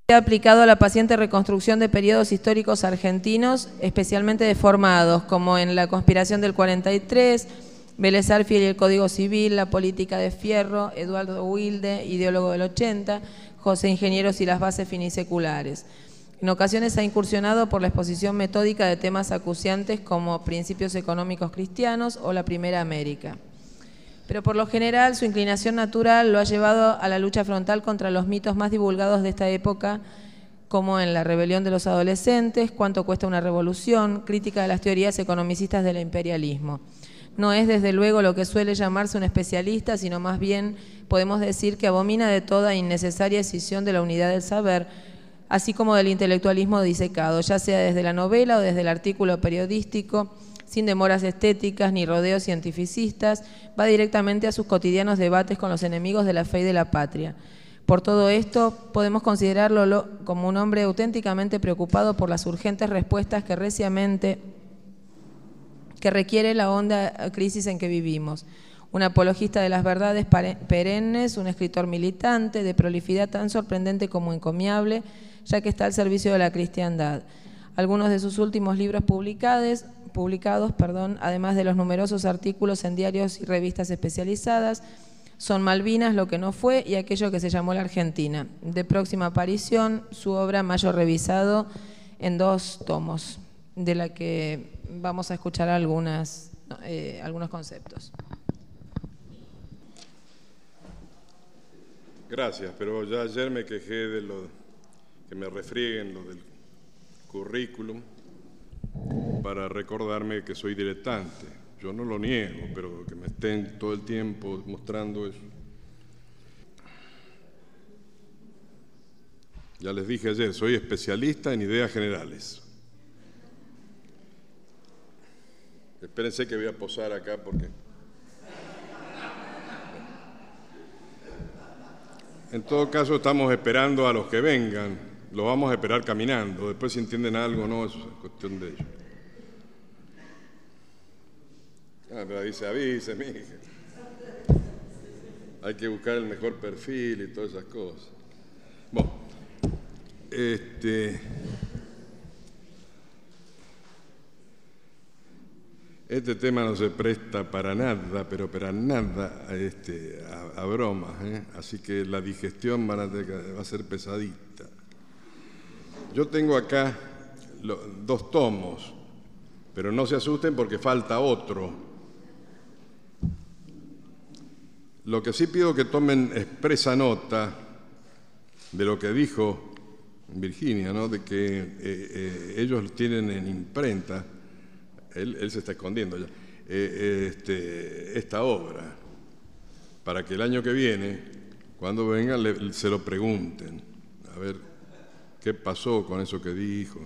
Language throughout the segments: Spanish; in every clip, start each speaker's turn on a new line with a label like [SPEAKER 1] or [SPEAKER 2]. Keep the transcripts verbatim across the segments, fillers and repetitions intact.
[SPEAKER 1] aplicado a la paciente reconstrucción de periodos históricos argentinos, especialmente deformados, como en la conspiración del cuarenta y tres, Vélez Arfiel y el Código Civil, la política de Fierro, Eduardo Wilde, ideólogo del ochenta, José Ingenieros y las bases finiseculares. En ocasiones ha incursionado por la exposición metódica de temas acuciantes como principios económicos cristianos o la Primera América. Pero por lo general su inclinación natural lo ha llevado a la lucha frontal contra los mitos más divulgados de esta época, como en La rebelión de los adolescentes, Cuánto cuesta una revolución, crítica de las teorías economicistas del imperialismo. No es desde luego lo que suele llamarse un especialista, sino más bien podemos decir que abomina de toda innecesaria escisión de la unidad del saber, así como del intelectualismo disecado, ya sea desde la novela o desde el artículo periodístico, sin demoras estéticas ni rodeos cientificistas, va directamente a sus cotidianos debates con los enemigos de la fe y de la patria. Por todo esto, podemos considerarlo como un hombre auténticamente preocupado por las urgentes respuestas que reciamente que requiere la honda crisis en que vivimos. Un apologista de las verdades perennes, un escritor militante, de prolificidad tan sorprendente como encomiable, ya que está al servicio de la cristiandad. Algunos de sus últimos libros publicados, publicados perdón, además de los numerosos artículos en diarios y revistas especializadas, son Malvinas, lo que no fue, y aquello que se llamó la Argentina. De próxima aparición, su obra Mayo revisado en dos tomos, de la que vamos a escuchar algunas, eh, algunos conceptos.
[SPEAKER 2] Gracias, pero ya ayer me quejé de lo que me refrieguen lo del currículum para recordarme que soy diletante. Yo no lo niego, pero que me estén todo el tiempo mostrando eso. Ya les dije ayer, soy especialista en ideas generales. Espérense que voy a posar acá porque... En todo caso estamos esperando a los que vengan, los vamos a esperar caminando, después si entienden algo no, eso es cuestión de ellos. Ah, pero dice, avise, mija. Hay que buscar el mejor perfil y todas esas cosas. Bueno, este... Este tema no se presta para nada, pero para nada a, este, a, a bromas, ¿eh? Así que la digestión va a, va a ser pesadita. Yo tengo acá lo, dos tomos, pero no se asusten porque falta otro. Lo que sí pido que tomen expresa nota de lo que dijo Virginia, ¿no? De que eh, eh, ellos tienen en imprenta. Él, él se está escondiendo ya, eh, este, esta obra, para que el año que viene, cuando vengan, le, se lo pregunten, a ver qué pasó con eso que dijo.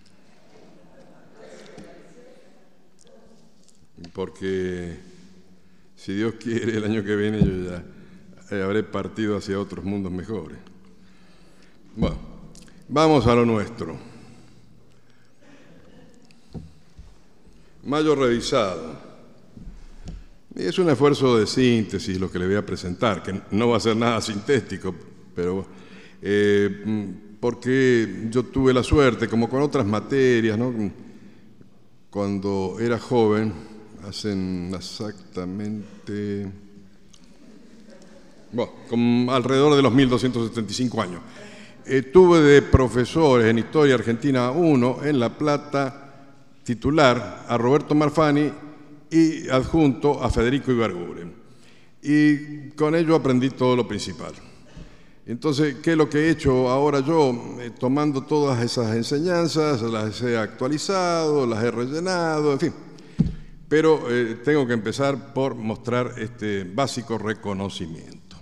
[SPEAKER 2] Porque si Dios quiere, el año que viene yo ya eh, habré partido hacia otros mundos mejores. Bueno, vamos a lo nuestro. Mayo revisado. Y es un esfuerzo de síntesis lo que le voy a presentar, que no va a ser nada sintético, pero eh, porque yo tuve la suerte, como con otras materias, ¿no? Cuando era joven, hacen exactamente, bueno, como alrededor de los mil doscientos setenta y cinco años, eh, tuve de profesores en Historia Argentina uno en La Plata, titular a Roberto Marfani y adjunto a Federico Ibarguren. Y con ello aprendí todo lo principal. Entonces, ¿qué es lo que he hecho ahora yo? Eh, tomando todas esas enseñanzas, las he actualizado, las he rellenado, en fin. Pero eh, tengo que empezar por mostrar este básico reconocimiento.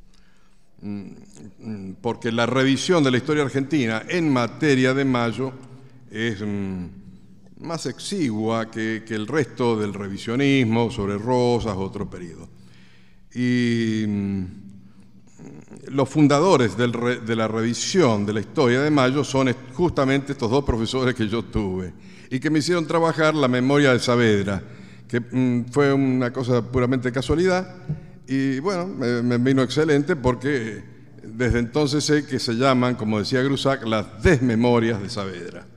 [SPEAKER 2] Mm, porque la revisión de la historia argentina en materia de Mayo es... Mm, más exigua que, que el resto del revisionismo sobre Rosas, otro periodo. Y mmm, los fundadores del re, de la revisión de la historia de Mayo son justamente estos dos profesores que yo tuve y que me hicieron trabajar la memoria de Saavedra, que mmm, fue una cosa puramente casualidad y bueno, me, me vino excelente porque Desde entonces sé que se llaman, como decía Grusac, las desmemorias de Saavedra.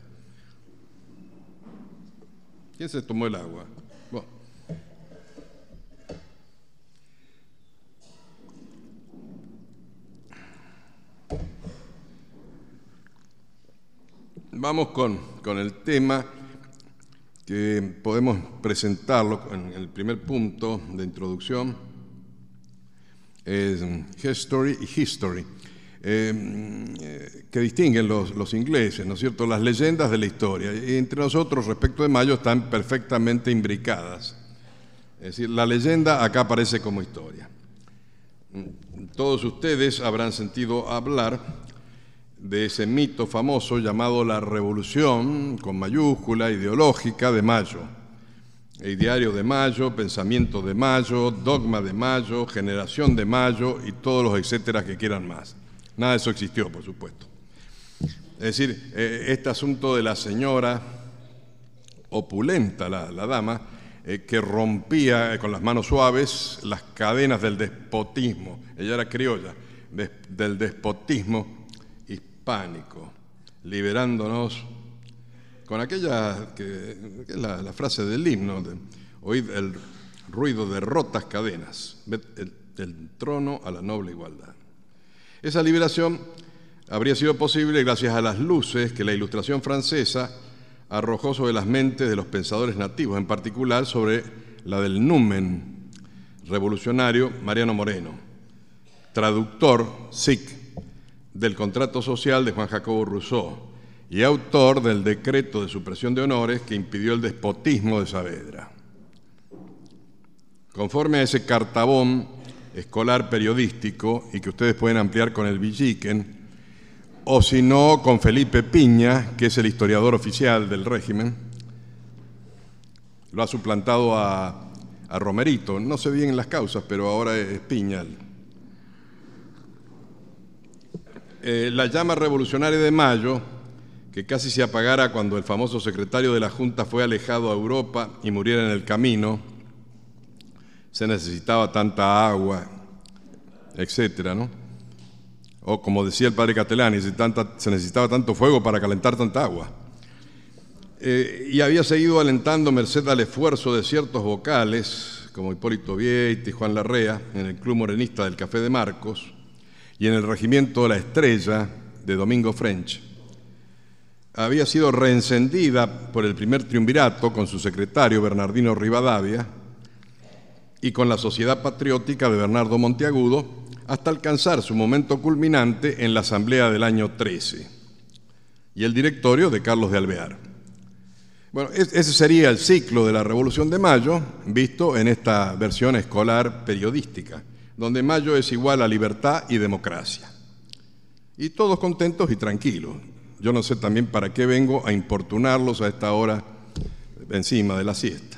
[SPEAKER 2] ¿Quién se tomó el agua? Bueno. Vamos con, con el tema que podemos presentarlo en el primer punto de introducción. Es History y History, eh, que distinguen los, los ingleses, ¿no es cierto?, las leyendas de la historia. Y entre nosotros, respecto de Mayo, están perfectamente imbricadas. Es decir, la leyenda acá aparece como historia. Todos ustedes habrán sentido hablar de ese mito famoso llamado la Revolución, con mayúscula, ideológica, de Mayo. El Diario de Mayo, Pensamiento de Mayo, Dogma de Mayo, Generación de Mayo y todos los etcétera que quieran más. Nada de eso existió, por supuesto. Es decir, eh, este asunto de la señora opulenta, la, la dama, eh, que rompía eh, con las manos suaves las cadenas del despotismo. Ella era criolla, de, del despotismo hispánico, liberándonos con aquella que, que es la, la frase del himno, de, oíd el ruido de rotas cadenas, el, del trono a la noble igualdad. Esa liberación habría sido posible gracias a las luces que la Ilustración francesa arrojó sobre las mentes de los pensadores nativos, en particular sobre la del numen revolucionario Mariano Moreno, traductor, sic, del contrato social de Juan Jacobo Rousseau y autor del decreto de supresión de honores que impidió el despotismo de Saavedra. Conforme a ese cartabón escolar periodístico, y que ustedes pueden ampliar con el Villiquen, o si no con Felipe Piña, que es el historiador oficial del régimen, lo ha suplantado a, a Romerito, no sé bien las causas, pero ahora es Piña. Eh, la llama revolucionaria de Mayo, que casi se apagara cuando el famoso secretario de la Junta fue alejado a Europa y muriera en el camino, se necesitaba tanta agua, etcétera, ¿no? O como decía el padre Catalani, se, tanta, se necesitaba tanto fuego para calentar tanta agua. Eh, y había seguido alentando merced al esfuerzo de ciertos vocales, como Hipólito Vieite y Juan Larrea, en el Club Morenista del Café de Marcos, y en el Regimiento La Estrella de Domingo French. Había sido reencendida por el primer triunvirato con su secretario Bernardino Rivadavia y con la Sociedad Patriótica de Bernardo Monteagudo, hasta alcanzar su momento culminante en la Asamblea del año trece y el directorio de Carlos de Alvear. Bueno, ese sería el ciclo de la Revolución de Mayo, visto en esta versión escolar periodística, donde Mayo es igual a libertad y democracia. Y todos contentos y tranquilos. Yo no sé también para qué vengo a importunarlos a esta hora encima de la siesta.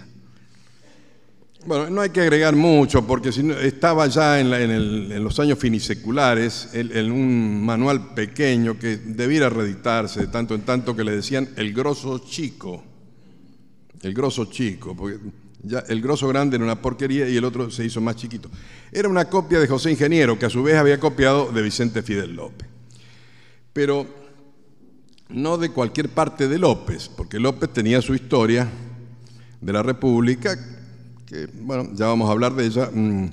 [SPEAKER 2] Bueno, no hay que agregar mucho, porque si no, estaba ya en, la, en, el, en los años finiseculares en, en un manual pequeño que debiera reeditarse de tanto en tanto, que le decían el grosso chico. El grosso chico, porque ya el grosso grande era una porquería y el otro se hizo más chiquito. Era una copia de José Ingeniero, que a su vez había copiado de Vicente Fidel López. Pero no de cualquier parte de López, porque López tenía su historia de la República, que, bueno, ya vamos a hablar de ella. Mm,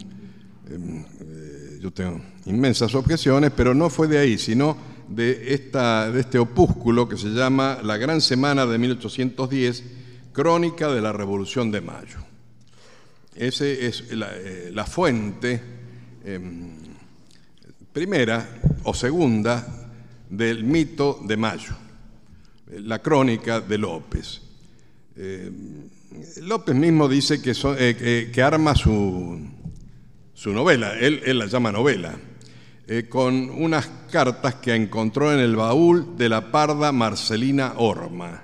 [SPEAKER 2] eh, yo tengo inmensas objeciones, pero no fue de ahí, sino de, esta, de este opúsculo que se llama La Gran Semana de mil ochocientos diez, Crónica de la Revolución de Mayo. Esa es la, eh, la fuente eh, primera o segunda del mito de Mayo, la crónica de López. Eh, López mismo dice que, so, eh, que, que arma su, su novela, él, él la llama novela, eh, con unas cartas que encontró en el baúl de la parda Marcelina Orma,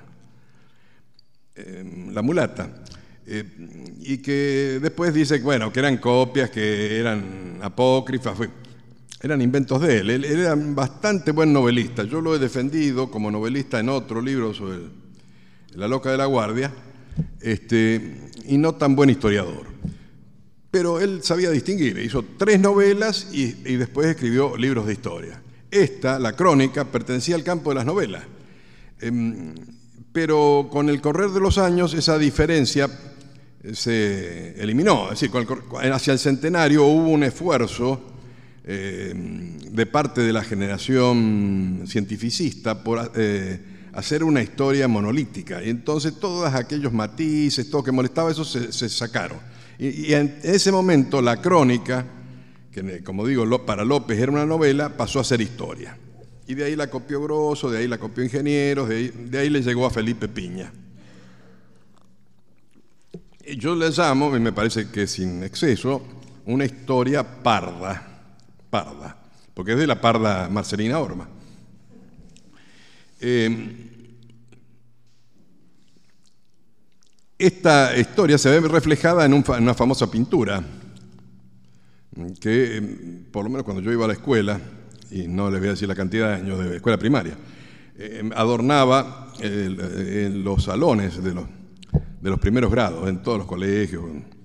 [SPEAKER 2] eh, la mulata, eh, y que después dice bueno, que eran copias, que eran apócrifas, fue, eran inventos de él. Él era bastante buen novelista. Yo lo he defendido como novelista en otro libro sobre el, La Loca de la Guardia, este, y no tan buen historiador. pero él sabía distinguir, hizo tres novelas y, y después escribió libros de historia. Esta, la Crónica, pertenecía al campo de las novelas, eh, pero con el correr de los años esa diferencia se eliminó. Es decir, con el, hacia el centenario hubo un esfuerzo eh, de parte de la generación cientificista por eh, hacer una historia monolítica, y entonces todos aquellos matices, todo que molestaba, eso se, se sacaron. Y, y en ese momento la Crónica, que como digo, para López era una novela, pasó a ser historia. Y de ahí la copió Grosso, de ahí la copió Ingenieros, de ahí, de ahí le llegó a Felipe Piña. Y yo le llamo, y me parece que sin exceso, una historia parda, parda, porque es de la parda Marcelina Orma. Eh, esta historia se ve reflejada en, un, en una famosa pintura que, por lo menos cuando yo iba a la escuela, y no les voy a decir la cantidad de años de escuela primaria, eh, adornaba el, en los salones de los, de los primeros grados, en todos los colegios,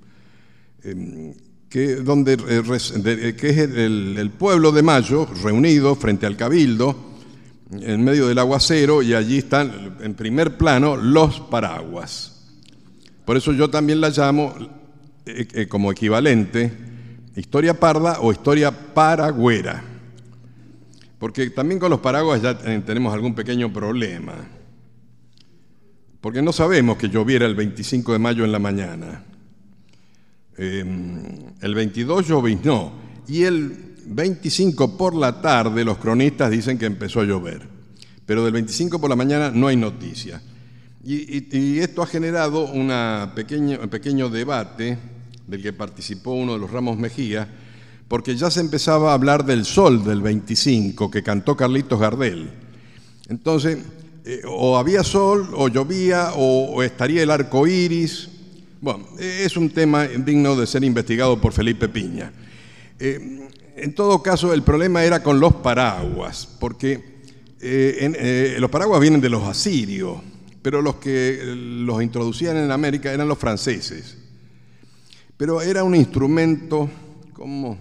[SPEAKER 2] eh, que, donde, eh, que es el, el pueblo de Mayo reunido frente al Cabildo, en medio del aguacero, y allí están en primer plano los paraguas. Por eso yo también la llamo eh, eh, como equivalente historia parda o historia paragüera, porque también con los paraguas ya tenemos algún pequeño problema, porque no sabemos que lloviera el veinticinco de mayo en la mañana, eh, el veintidós lloviznó, y el veinticinco por la tarde los cronistas dicen que empezó a llover, pero del veinticinco por la mañana no hay noticia. Y, y, y esto ha generado una pequeña, un pequeño debate del que participó uno de los Ramos Mejía, porque ya se empezaba a hablar del sol del veinticinco que cantó Carlitos Gardel. Entonces, eh, o había sol, o llovía, o, o estaría el arco iris. Bueno, es un tema digno de ser investigado por Felipe Piña. Eh, En todo caso, el problema era con los paraguas, porque eh, en, eh, los paraguas vienen de los asirios, pero los que los introducían en América eran los franceses. Pero era un instrumento, ¿cómo,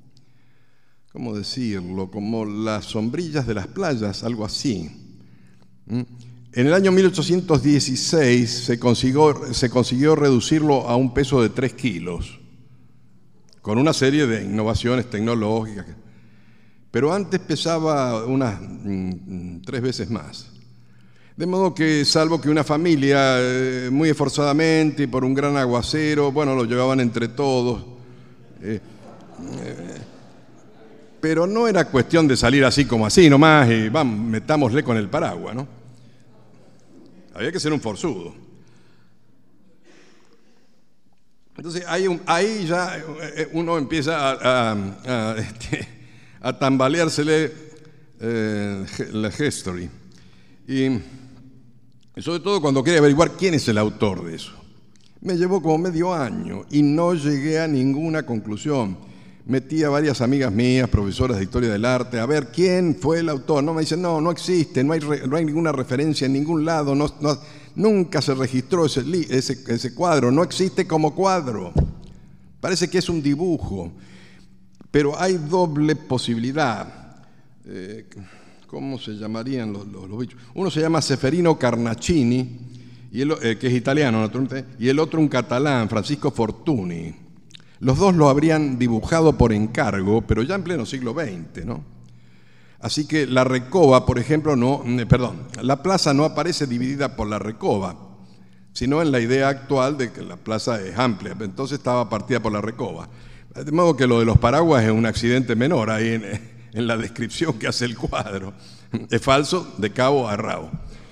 [SPEAKER 2] cómo decirlo? Como las sombrillas de las playas, algo así. ¿Mm? En el año mil ochocientos dieciséis se consiguió, se consiguió reducirlo a un peso de tres kilos. Con una serie de innovaciones tecnológicas, pero antes pesaba unas mm, tres veces más. De modo que, salvo que una familia eh, muy esforzadamente y por un gran aguacero, bueno, lo llevaban entre todos, eh, eh, pero no era cuestión de salir así como así nomás y vamos, metámosle con el paraguas, ¿no? Había que ser un forzudo. Entonces ahí, ahí ya uno empieza a, a, a, este, a tambaleársele eh, la history. Y sobre todo cuando quería averiguar quién es el autor de eso. Me llevó como medio año y no llegué a ninguna conclusión. Metí a varias amigas mías, profesoras de historia del arte, a ver quién fue el autor. No, me dicen, no, no existe, no hay, no hay ninguna referencia en ningún lado, no, no, nunca se registró ese, ese, ese cuadro, no existe como cuadro. Parece que es un dibujo, pero hay doble posibilidad. Eh, ¿Cómo se llamarían los, los, los bichos? Uno se llama Seferino Carnacini, y el, eh, que es italiano, naturalmente, y el otro un catalán, Francisco Fortuny. Los dos lo habrían dibujado por encargo, pero ya en pleno siglo veinte, ¿no? Así que la Recoba, por ejemplo, no, perdón, la plaza no aparece dividida por la Recoba, sino en la idea actual de que la plaza es amplia, entonces estaba partida por la Recoba. De modo que lo de los paraguas es un accidente menor ahí en, en la descripción que hace el cuadro. Es falso de cabo a rabo.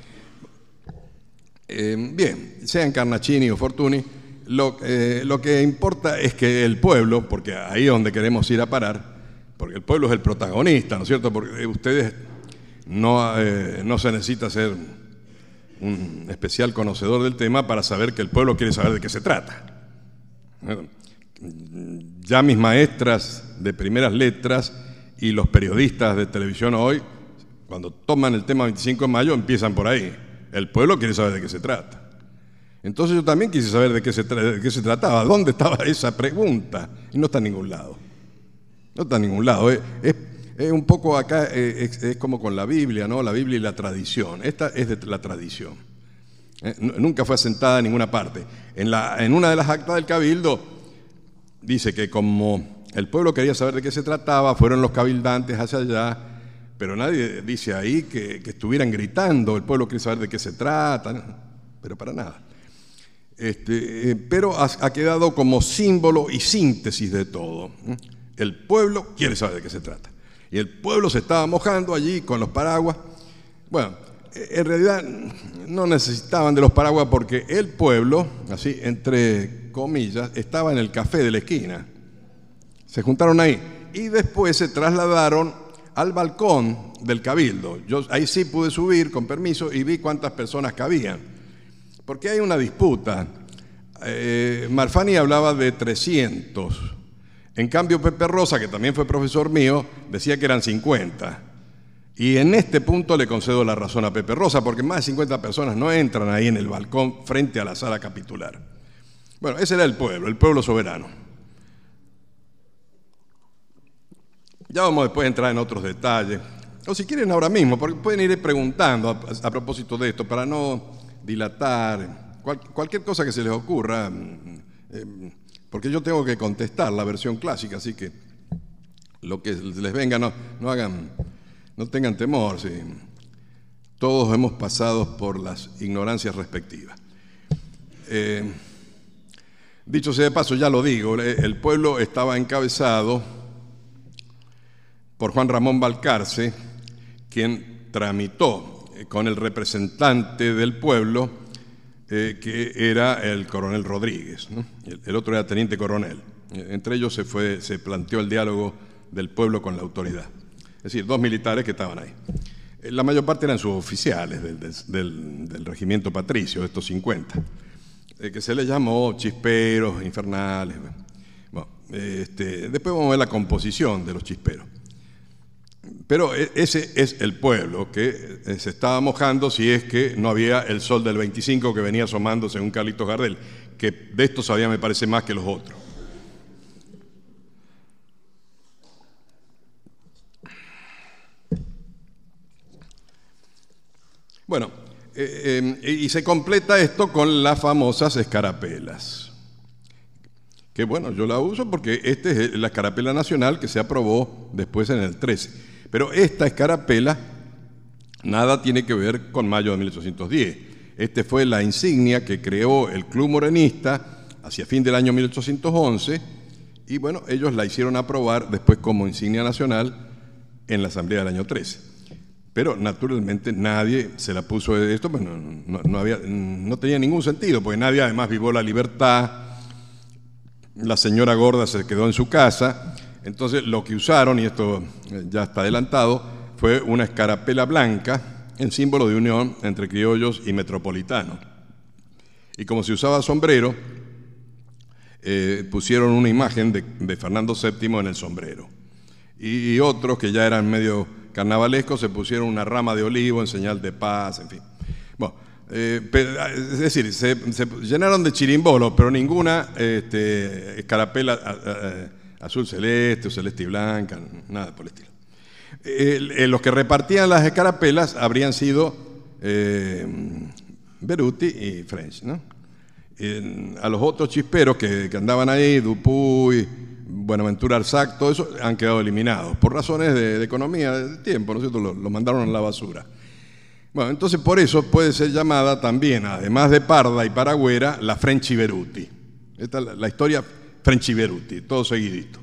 [SPEAKER 2] Eh, bien, sean Carnacini o Fortuny, Lo, eh, lo que importa es que el pueblo, porque ahí es donde queremos ir a parar, porque el pueblo es el protagonista, ¿no es cierto? Porque ustedes no, eh, no se necesita ser un especial conocedor del tema para saber que el pueblo quiere saber de qué se trata. Ya mis maestras de primeras letras y los periodistas de televisión hoy, cuando toman el tema veinticinco de mayo, empiezan por ahí. El pueblo quiere saber de qué se trata. Entonces yo también quise saber de qué se, de qué se trataba, dónde estaba esa pregunta, y no está en ningún lado. No está en ningún lado. Es, es, es un poco acá, es, es como con la Biblia, ¿no? La Biblia y la tradición. Esta es de la tradición. Eh, nunca fue asentada en ninguna parte. En, la, en una de las actas del Cabildo dice que como el pueblo quería saber de qué se trataba, fueron los cabildantes hacia allá, pero nadie dice ahí que, que estuvieran gritando, el pueblo quiere saber de qué se trata, ¿no? Pero para nada. Este, eh, pero ha, ha quedado como símbolo y síntesis de todo. El pueblo quiere saber de qué se trata. Y el pueblo se estaba mojando allí con los paraguas. Bueno, en realidad no necesitaban de los paraguas porque el pueblo, así entre comillas, estaba en el café de la esquina. Se juntaron ahí y después se trasladaron al balcón del Cabildo. Yo ahí sí pude subir con permiso y vi cuántas personas cabían. Porque hay una disputa. Eh, Marfani hablaba de trescientos. En cambio, Pepe Rosa, que también fue profesor mío, decía que eran cincuenta. Y en este punto le concedo la razón a Pepe Rosa, porque más de cincuenta personas no entran ahí en el balcón frente a la sala capitular. Bueno, ese era el pueblo, el pueblo soberano. Ya vamos después a entrar en otros detalles. O si quieren ahora mismo, porque pueden ir preguntando a, a propósito de esto, para no dilatar, cual, cualquier cosa que se les ocurra, eh, porque yo tengo que contestar la versión clásica, así que lo que les venga no, no hagan, no tengan temor, sí. Todos hemos pasado por las ignorancias respectivas. Eh, dicho sea de paso, ya lo digo, el pueblo estaba encabezado por Juan Ramón Balcarce, quien tramitó con el representante del pueblo, eh, que era el coronel Rodríguez, ¿no? el, el otro era teniente coronel. Entre ellos se, fue, se planteó el diálogo del pueblo con la autoridad. Es decir, dos militares que estaban ahí. La mayor parte eran suboficiales del, del, del regimiento patricio, de estos cincuenta, eh, que se les llamó chisperos, infernales. Bueno, este, después vamos a ver la composición de los chisperos. Pero ese es el pueblo que se estaba mojando si es que no había el sol del veinticinco que venía asomando según Carlitos Gardel, que de esto sabía me parece más que los otros. Bueno, eh, eh, y se completa esto con las famosas escarapelas. Que bueno, yo la uso porque esta es la escarapela nacional que se aprobó después en el trece. Pero esta escarapela nada tiene que ver con mayo de mil ochocientos diez. Este fue la insignia que creó el Club Morenista hacia fin del año mil ochocientos once y bueno, ellos la hicieron aprobar después como insignia nacional en la Asamblea del año trece. Pero naturalmente nadie se la puso de esto, pues no, no, no, había, no tenía ningún sentido, porque nadie además vivió la libertad, la señora gorda se quedó en su casa. Entonces lo que usaron, y esto ya está adelantado, fue una escarapela blanca en símbolo de unión entre criollos y metropolitanos. Y como se usaba sombrero, eh, pusieron una imagen de, de Fernando séptimo en el sombrero. Y, y otros que ya eran medio carnavalescos se pusieron una rama de olivo en señal de paz, en fin. Bueno, eh, pero, es decir, se, se llenaron de chirimbolos, pero ninguna este, escarapela eh, azul celeste o celeste y blanca, nada por el estilo. Eh, eh, los que repartían las escarapelas habrían sido eh, Beruti y French, ¿no? Eh, a los otros chisperos que, que andaban ahí, Dupuy, Buenaventura Arzac, todo eso han quedado eliminados por razones de, de economía, de tiempo, ¿no es cierto? Lo, lo mandaron a la basura. Bueno, entonces por eso puede ser llamada también, además de parda y paragüera, la French Beruti. Esta es la, la historia French Beruti, todo seguidito.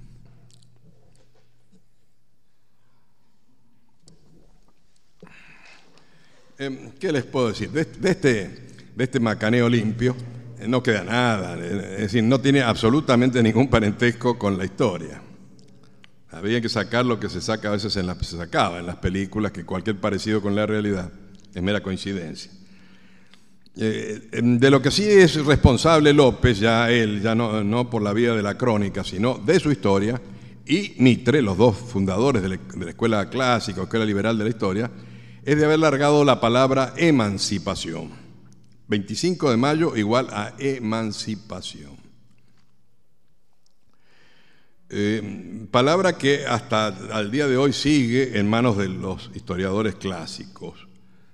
[SPEAKER 2] Eh, ¿Qué les puedo decir? De, de, este, de este macaneo limpio eh, no queda nada, es decir, no tiene absolutamente ningún parentesco con la historia. Había que sacar lo que se saca a veces en las, se sacaba en las películas, que cualquier parecido con la realidad es mera coincidencia. Eh, de lo que sí es responsable López, ya él, ya no, no por la vía de la crónica, sino de su historia, y Mitre, los dos fundadores de la, de la Escuela Clásica, Escuela Liberal de la Historia, es de haber largado la palabra emancipación. veinticinco de mayo igual a emancipación. Eh, palabra que hasta al día de hoy sigue en manos de los historiadores clásicos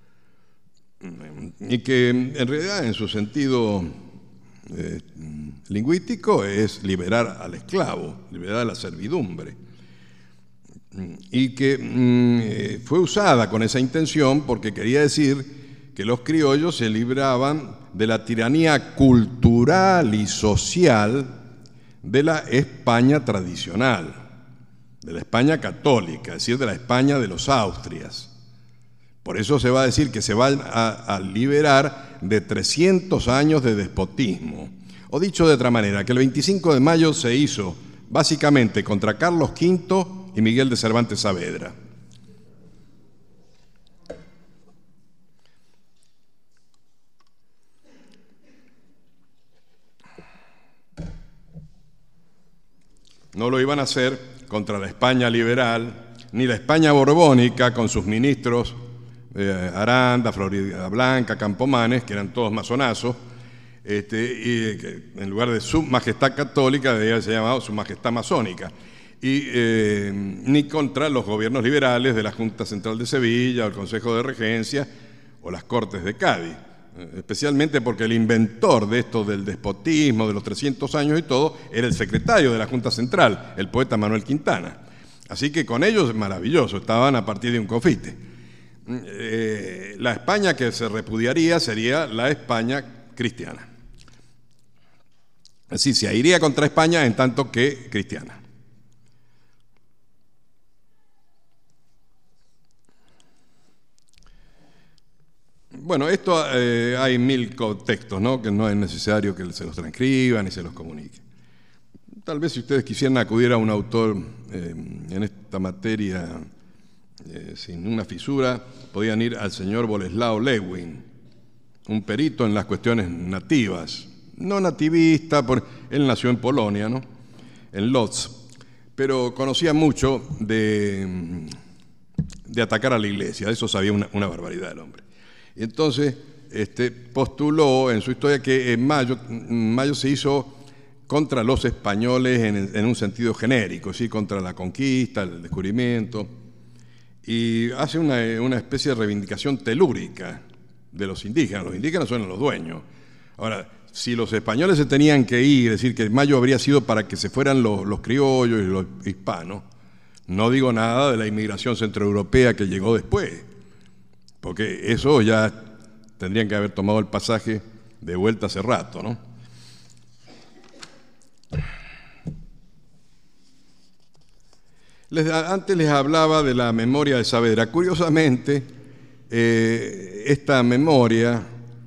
[SPEAKER 2] y que en realidad en su sentido eh, lingüístico es liberar al esclavo, liberar a la servidumbre, y que mm, fue usada con esa intención porque quería decir que los criollos se libraban de la tiranía cultural y social de la España tradicional, de la España católica, es decir, de la España de los Austrias. Por eso se va a decir que se van a, a liberar de trescientos años de despotismo. O dicho de otra manera, que el veinticinco de mayo se hizo básicamente contra Carlos quinto y Miguel de Cervantes Saavedra. No lo iban a hacer contra la España liberal, ni la España borbónica con sus ministros eh, Aranda, Florida Blanca, Campomanes, que eran todos masonazos, este, y que en lugar de su majestad católica debía haberse llamado su majestad masónica, y eh, ni contra los gobiernos liberales de la Junta Central de Sevilla, o el Consejo de Regencia, o las Cortes de Cádiz. Especialmente porque el inventor de esto del despotismo, de los trescientos años y todo, era el secretario de la Junta Central, el poeta Manuel Quintana. Así que con ellos, maravilloso, estaban a partir de un confite. Eh, la España que se repudiaría sería la España cristiana. Así se iría contra España en tanto que cristiana. Bueno, esto eh, hay mil contextos, ¿no? Que no es necesario que se los transcriban ni se los comunique. Tal vez si ustedes quisieran acudir a un autor eh, en esta materia eh, sin una fisura, podían ir al señor Boleslao Lewin, un perito en las cuestiones nativas, no nativista, porque él nació en Polonia, ¿no? En Lodz, pero conocía mucho de, de atacar a la iglesia, de eso sabía una, una barbaridad el hombre. Y entonces este, postuló en su historia que en mayo, en mayo se hizo contra los españoles en, en un sentido genérico, ¿sí? Contra la conquista, el descubrimiento, y hace una, una especie de reivindicación telúrica de los indígenas. Los indígenas son los dueños. Ahora, si los españoles se tenían que ir, es decir, que mayo habría sido para que se fueran los, los criollos y los hispanos, no digo nada de la inmigración centroeuropea que llegó después, porque eso ya tendrían que haber tomado el pasaje de vuelta hace rato, ¿no? Les, antes les hablaba de la memoria de Saavedra. Curiosamente, eh, esta memoria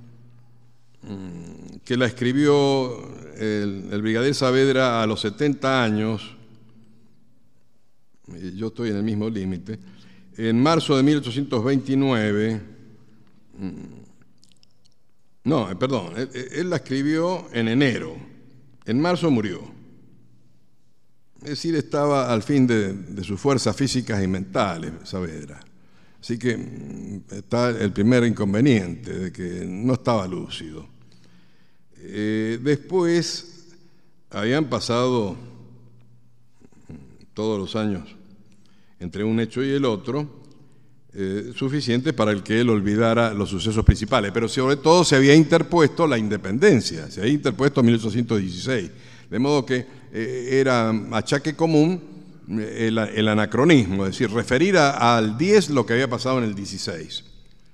[SPEAKER 2] mmm, que la escribió el, el brigadier Saavedra a los setenta años, yo estoy en el mismo límite, en marzo de mil ochocientos veintinueve, no, perdón, él, él la escribió en enero, en marzo murió. Es decir, estaba al fin de, de sus fuerzas físicas y mentales, Saavedra. Así que está el primer inconveniente, de que no estaba lúcido. Eh, después, habían pasado todos los años entre un hecho y el otro, eh, suficiente para el que él olvidara los sucesos principales, pero sobre todo se había interpuesto la independencia, se había interpuesto mil ochocientos dieciséis, de modo que eh, era achaque común eh, el, el anacronismo, es decir, referir a, al diez lo que había pasado en el dieciséis.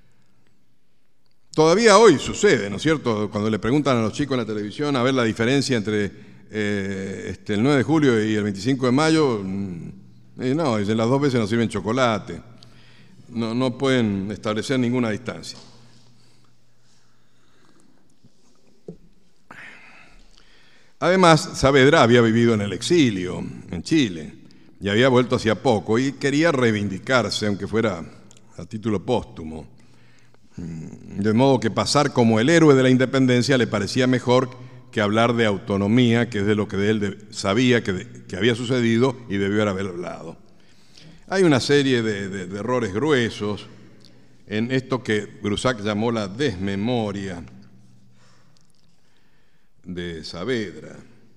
[SPEAKER 2] Todavía hoy sucede, ¿no es cierto?, cuando le preguntan a los chicos en la televisión a ver la diferencia entre eh, este, el nueve de julio y el veinticinco de mayo, y no, dicen, las dos veces nos sirven chocolate, no, no pueden establecer ninguna distancia. Además, Saavedra había vivido en el exilio, en Chile, y había vuelto hacía poco, y quería reivindicarse, aunque fuera a título póstumo. De modo que pasar como el héroe de la independencia le parecía mejor que hablar de autonomía, que es de lo que él de, sabía que, de, que había sucedido y debió haber hablado. Hay una serie de, de, de errores gruesos en esto que Grusac llamó la desmemoria de Saavedra.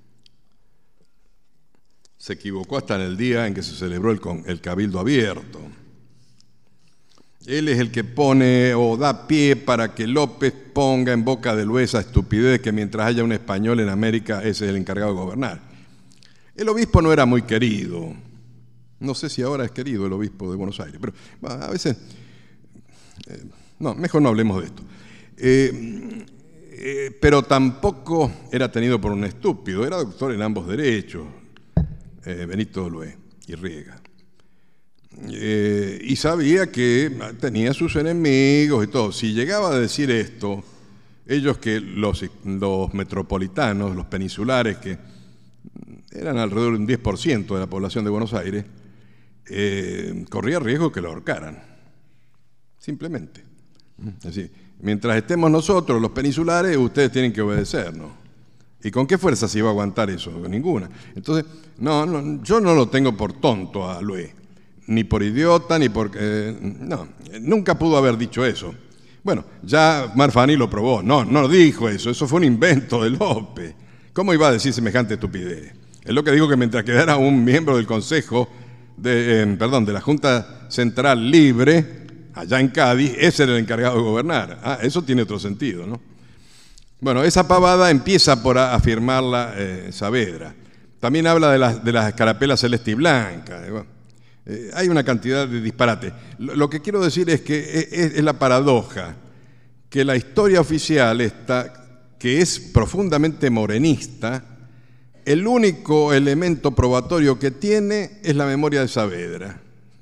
[SPEAKER 2] Se equivocó hasta en el día en que se celebró el, el Cabildo Abierto. Él es el que pone o da pie para que López ponga en boca de Luez esa estupidez que mientras haya un español en América, ese es el encargado de gobernar. El obispo no era muy querido. No sé si ahora es querido el obispo de Buenos Aires, pero a veces... Eh, no, mejor no hablemos de esto. Eh, eh, pero tampoco era tenido por un estúpido, era doctor en ambos derechos, eh, Benito Luez y Riega. Eh, y sabía que tenía sus enemigos y todo. Si llegaba a decir esto, ellos que los, los metropolitanos, los peninsulares, que eran alrededor de un diez por ciento de la población de Buenos Aires, eh, corría riesgo que lo ahorcaran, simplemente. Así, mientras estemos nosotros, los peninsulares, ustedes tienen que obedecernos. ¿Y con qué fuerza se iba a aguantar eso? Ninguna. Entonces, no, no, yo no lo tengo por tonto a Luez, ni por idiota, ni por... Eh, no, nunca pudo haber dicho eso. Bueno, ya Marfani lo probó. No, no dijo eso, eso fue un invento de López. ¿Cómo iba a decir semejante estupidez? Es lo que digo, que mientras quedara un miembro del Consejo, de, eh, perdón, de la Junta Central libre, allá en Cádiz, ese era el encargado de gobernar. Ah, eso tiene otro sentido, ¿no? Bueno, esa pavada empieza por afirmarla eh, Saavedra. También habla de las, de las escarapelas celeste y blanca. Bueno, eh, hay una cantidad de disparates. Lo, lo que quiero decir es que es, es la paradoja, que la historia oficial está, que es profundamente morenista, el único elemento probatorio que tiene es la memoria de Saavedra.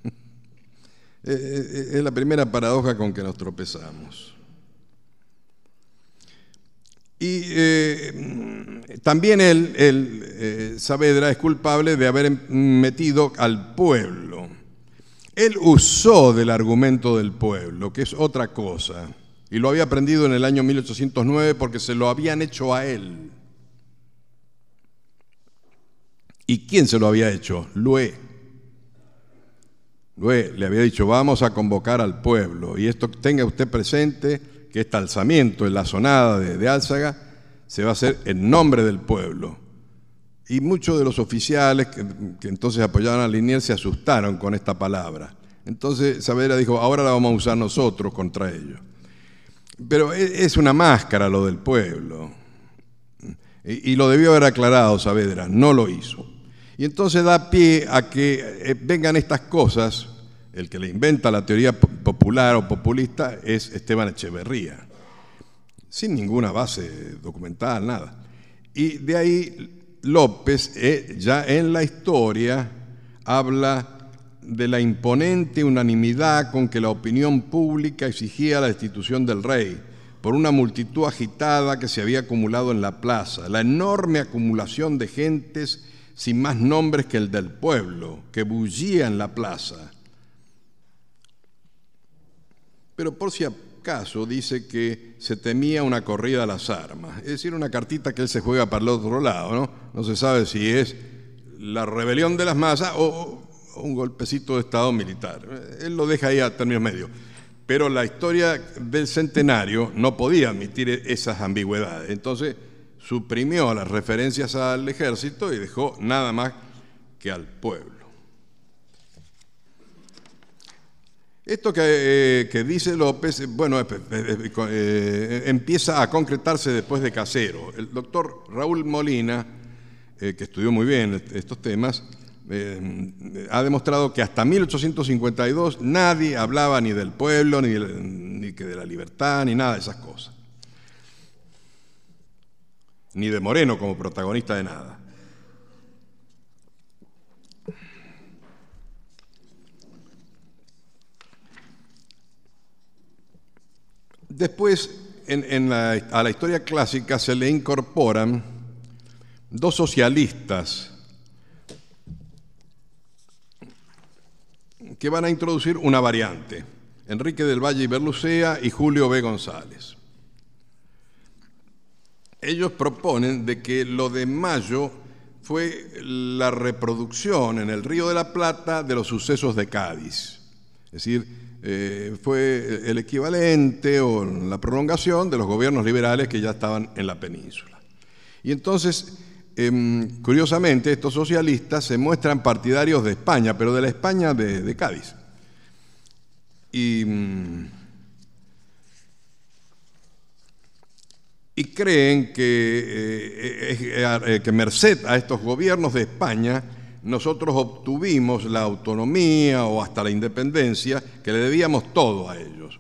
[SPEAKER 2] Es la primera paradoja con que nos tropezamos. Y eh, también él, él eh, Saavedra, es culpable de haber metido al pueblo. Él usó del argumento del pueblo, que es otra cosa, y lo había aprendido en el año mil ochocientos nueve porque se lo habían hecho a él. ¿Y quién se lo había hecho? Luez. Luez le había dicho, vamos a convocar al pueblo, y esto tenga usted presente, que este alzamiento en la zonada de, de Álzaga se va a hacer en nombre del pueblo. Y muchos de los oficiales que, que entonces apoyaban a Liniers se asustaron con esta palabra. Entonces Saavedra dijo, ahora la vamos a usar nosotros contra ellos. Pero es una máscara lo del pueblo. Y, y lo debió haber aclarado Saavedra, no lo hizo. Y entonces da pie a que vengan estas cosas. El que le inventa la teoría popular o populista es Esteban Echeverría, sin ninguna base documental, nada. Y de ahí López, eh, ya en la historia, habla de la imponente unanimidad con que la opinión pública exigía la destitución del rey, por una multitud agitada que se había acumulado en la plaza, la enorme acumulación de gentes sin más nombres que el del pueblo, que bullía en la plaza. Pero por si acaso dice que se temía una corrida a las armas, es decir, una cartita que él se juega para el otro lado, ¿no? No se sabe si es la rebelión de las masas o un golpecito de Estado militar. Él lo deja ahí a términos medios. Pero la historia del centenario no podía admitir esas ambigüedades. Entonces suprimió las referencias al ejército y dejó nada más que al pueblo. Esto que, eh, que dice López, bueno, eh, eh, eh, empieza a concretarse después de Casero. El doctor Raúl Molina, eh, que estudió muy bien estos temas, eh, ha demostrado que hasta mil ochocientos cincuenta y dos nadie hablaba ni del pueblo, ni de, ni que de la libertad, ni nada de esas cosas. Ni de Moreno como protagonista de nada. Después, en, en la, a la historia clásica se le incorporan dos socialistas que van a introducir una variante, Enrique del Valle y Berlucea y Julio B. González. Ellos proponen de que lo de Mayo fue la reproducción en el Río de la Plata de los sucesos de Cádiz, es decir, Eh, fue el equivalente o la prolongación de los gobiernos liberales que ya estaban en la península. Y entonces, eh, curiosamente, estos socialistas se muestran partidarios de España, pero de la España de, de Cádiz. Y, y creen que, eh, eh, que merced a estos gobiernos de España, nosotros obtuvimos la autonomía o hasta la independencia, que le debíamos todo a ellos.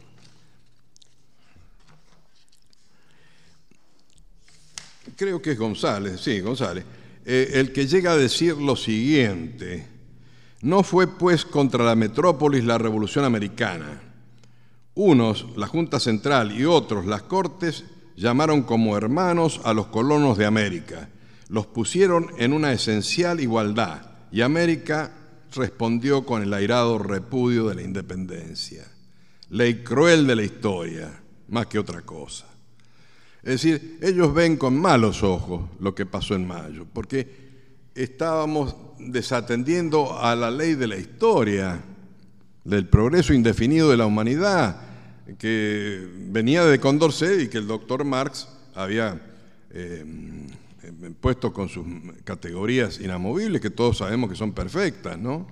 [SPEAKER 2] Creo que es González, sí, González, eh, el que llega a decir lo siguiente: no fue pues contra la metrópolis la Revolución Americana. Unos, la Junta Central, y otros, las Cortes, llamaron como hermanos a los colonos de América. Los pusieron en una esencial igualdad, y América respondió con el airado repudio de la independencia. Ley cruel de la historia, más que otra cosa. Es decir, ellos ven con malos ojos lo que pasó en mayo, porque estábamos desatendiendo a la ley de la historia, del progreso indefinido de la humanidad, que venía de Condorcet y que el doctor Marx había eh, puesto con sus categorías inamovibles, que todos sabemos que son perfectas, ¿no?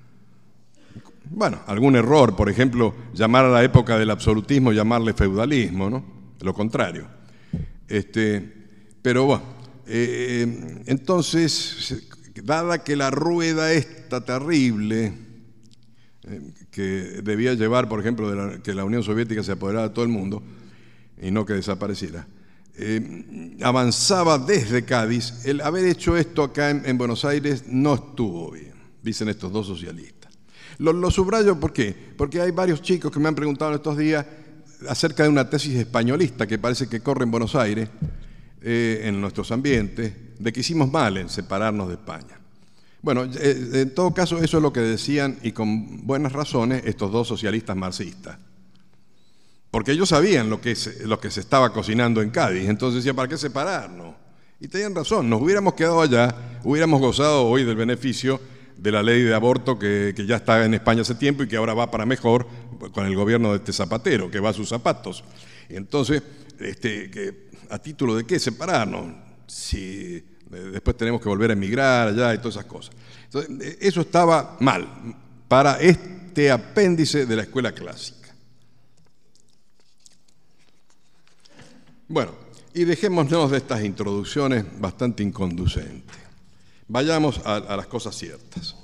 [SPEAKER 2] Bueno, algún error, por ejemplo, llamar a la época del absolutismo, llamarle feudalismo, ¿no? Lo contrario. Este, pero bueno, eh, entonces, dada que la rueda esta terrible, eh, que debía llevar, por ejemplo, de la, que la Unión Soviética se apoderara de todo el mundo y no que desapareciera, eh, avanzaba desde Cádiz, el haber hecho esto acá en, en Buenos Aires no estuvo bien, dicen estos dos socialistas. Lo, lo subrayo, ¿por qué? Porque hay varios chicos que me han preguntado en estos días acerca de una tesis españolista que parece que corre en Buenos Aires, eh, en nuestros ambientes, de que hicimos mal en separarnos de España. Bueno, eh, en todo caso, eso es lo que decían, y con buenas razones, estos dos socialistas marxistas. Porque ellos sabían lo que, se, lo que se estaba cocinando en Cádiz, entonces decían, ¿para qué separarnos? Y tenían razón, nos hubiéramos quedado allá, hubiéramos gozado hoy del beneficio de la ley de aborto que, que ya está en España hace tiempo y que ahora va para mejor con el gobierno de este Zapatero, que va a sus zapatos. Y entonces, este, que, ¿a título de qué separarnos? Si después tenemos que volver a emigrar allá y todas esas cosas. Entonces, eso estaba mal para este apéndice de la escuela clásica. Bueno, y dejémonos de estas introducciones bastante inconducentes. Vayamos a, a las cosas ciertas.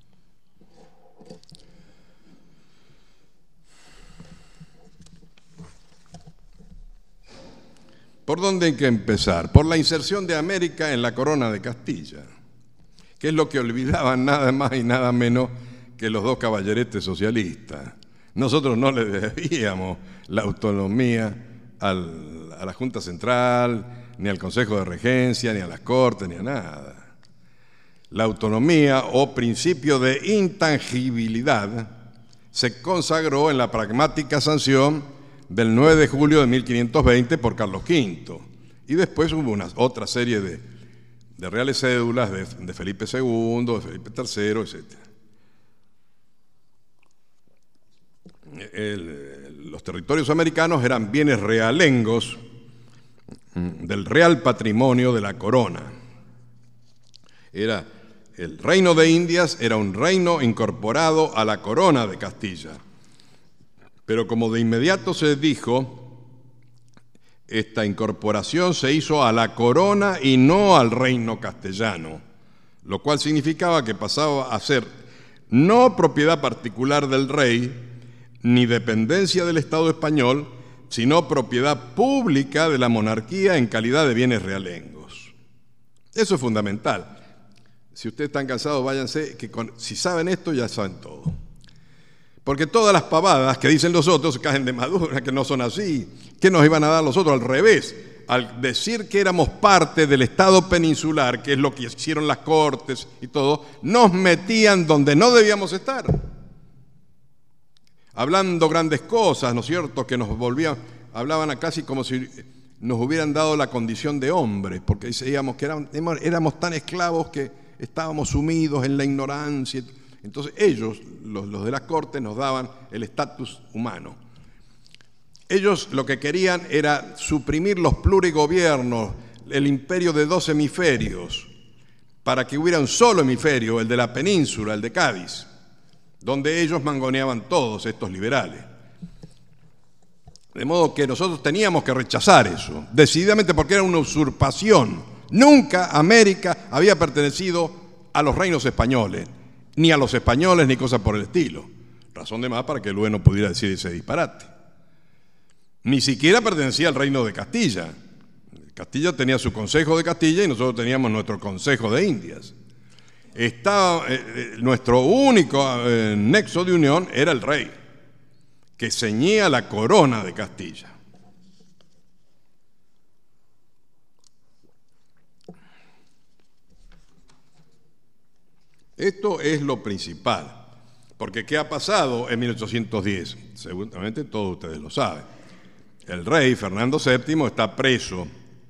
[SPEAKER 2] ¿Por dónde hay que empezar? Por la inserción de América en la corona de Castilla, que es lo que olvidaban nada más y nada menos que los dos caballeretes socialistas. Nosotros no le debíamos la autonomía al, a la Junta Central, ni al Consejo de Regencia, ni a las Cortes, ni a nada. La autonomía o principio de intangibilidad se consagró en la pragmática sanción del nueve de julio de mil quinientos veinte por Carlos quinto. Y después hubo una, otra serie de, de reales cédulas de, de Felipe segundo, de Felipe tercero, etcétera. El, los territorios americanos eran bienes realengos del real patrimonio de la corona. Era el reino de Indias, era un reino incorporado a la corona de Castilla. Pero como de inmediato se dijo, esta incorporación se hizo a la corona y no al reino castellano, lo cual significaba que pasaba a ser no propiedad particular del rey, ni dependencia del Estado español, sino propiedad pública de la monarquía en calidad de bienes realengos. Eso es fundamental. Si ustedes están cansados, váyanse, que con, si saben esto, ya saben todo. Porque todas las pavadas que dicen los otros caen de madura, que no son así. ¿Qué nos iban a dar los otros? Al revés. Al decir que éramos parte del Estado peninsular, que es lo que hicieron las Cortes y todo, nos metían donde no debíamos estar. Hablando grandes cosas, ¿no es cierto? Que nos volvían, hablaban casi como si nos hubieran dado la condición de hombres, porque decíamos que éramos, éramos tan esclavos que estábamos sumidos en la ignorancia. Entonces ellos, los, los de las Cortes, nos daban el estatus humano. Ellos lo que querían era suprimir los plurigobiernos, el imperio de dos hemisferios para que hubiera un solo hemisferio, el de la península, el de Cádiz, donde ellos mangoneaban todos estos liberales. De modo que nosotros teníamos que rechazar eso, decididamente, porque era una usurpación. Nunca América había pertenecido a los reinos españoles, ni a los españoles, ni cosas por el estilo. Razón de más para que Luego no pudiera decir ese disparate. Ni siquiera pertenecía al reino de Castilla. Castilla tenía su consejo de Castilla y nosotros teníamos nuestro consejo de Indias. Estaba, eh, nuestro único eh, nexo de unión era el rey, que ceñía la corona de Castilla. Esto es lo principal, porque ¿qué ha pasado en mil ochocientos diez? Seguramente todos ustedes lo saben. El rey Fernando séptimo está preso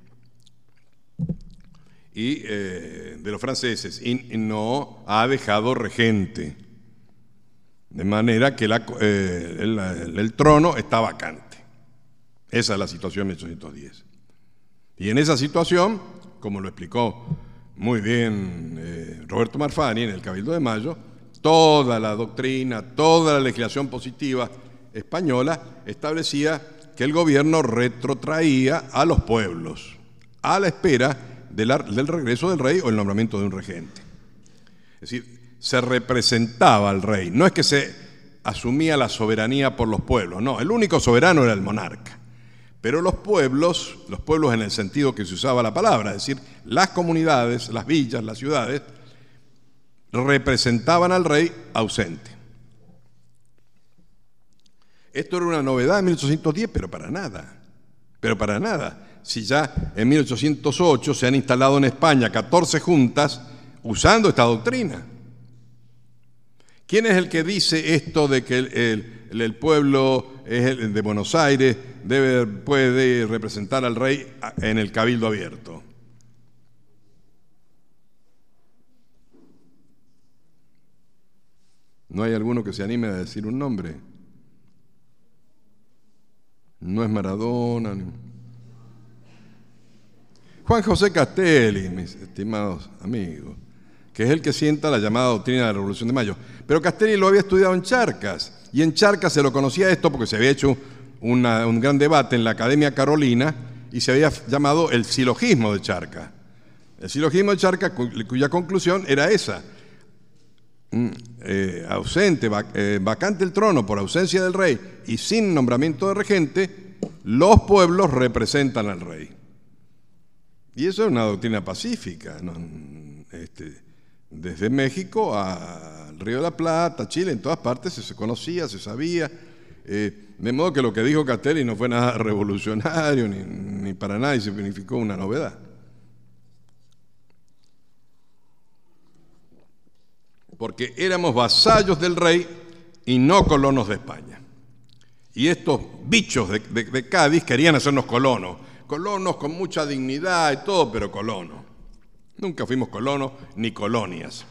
[SPEAKER 2] y, eh, de los franceses y, y no ha dejado regente. De manera que la, eh, el, el, el trono está vacante. Esa es la situación en mil ochocientos diez. Y en esa situación, como lo explicó muy bien eh, Roberto Marfani en el Cabildo de Mayo, toda la doctrina, toda la legislación positiva española establecía que el gobierno retrotraía a los pueblos, a la espera de la, del regreso del rey o el nombramiento de un regente. Es decir, se representaba al rey, no es que se asumía la soberanía por los pueblos, no, el único soberano era el monarca, pero los pueblos, los pueblos en el sentido que se usaba la palabra, es decir, las comunidades, las villas, las ciudades, representaban al rey ausente. Esto era una novedad en mil ochocientos diez, pero para nada, pero para nada. Si ya en mil ochocientos ocho se han instalado en España catorce juntas usando esta doctrina. ¿Quién es el que dice esto de que el, el, el pueblo es el de Buenos Aires debe, puede representar al rey en el cabildo abierto? ¿No hay alguno que se anime a decir un nombre? No es Maradona. Ni... Juan José Castelli, mis estimados amigos, que es el que sienta la llamada doctrina de la Revolución de Mayo. Pero Castelli lo había estudiado en Charcas, y en Charcas se lo conocía esto porque se había hecho una, un gran debate en la Academia Carolina y se había llamado el silogismo de Charcas. El silogismo de Charcas, cuya conclusión era esa. Eh, ausente, vac, eh, vacante el trono por ausencia del rey y sin nombramiento de regente, los pueblos representan al rey. Y eso es una doctrina pacífica, ¿no? Este, desde México al Río de la Plata, Chile, en todas partes se, se conocía, se sabía, eh, de modo que lo que dijo Castelli no fue nada revolucionario, ni, ni para nada, y significó una novedad. Porque éramos vasallos del rey y no colonos de España. Y estos bichos de, de, de Cádiz querían hacernos colonos, colonos con mucha dignidad y todo, pero colonos. Nunca fuimos colonos ni colonias.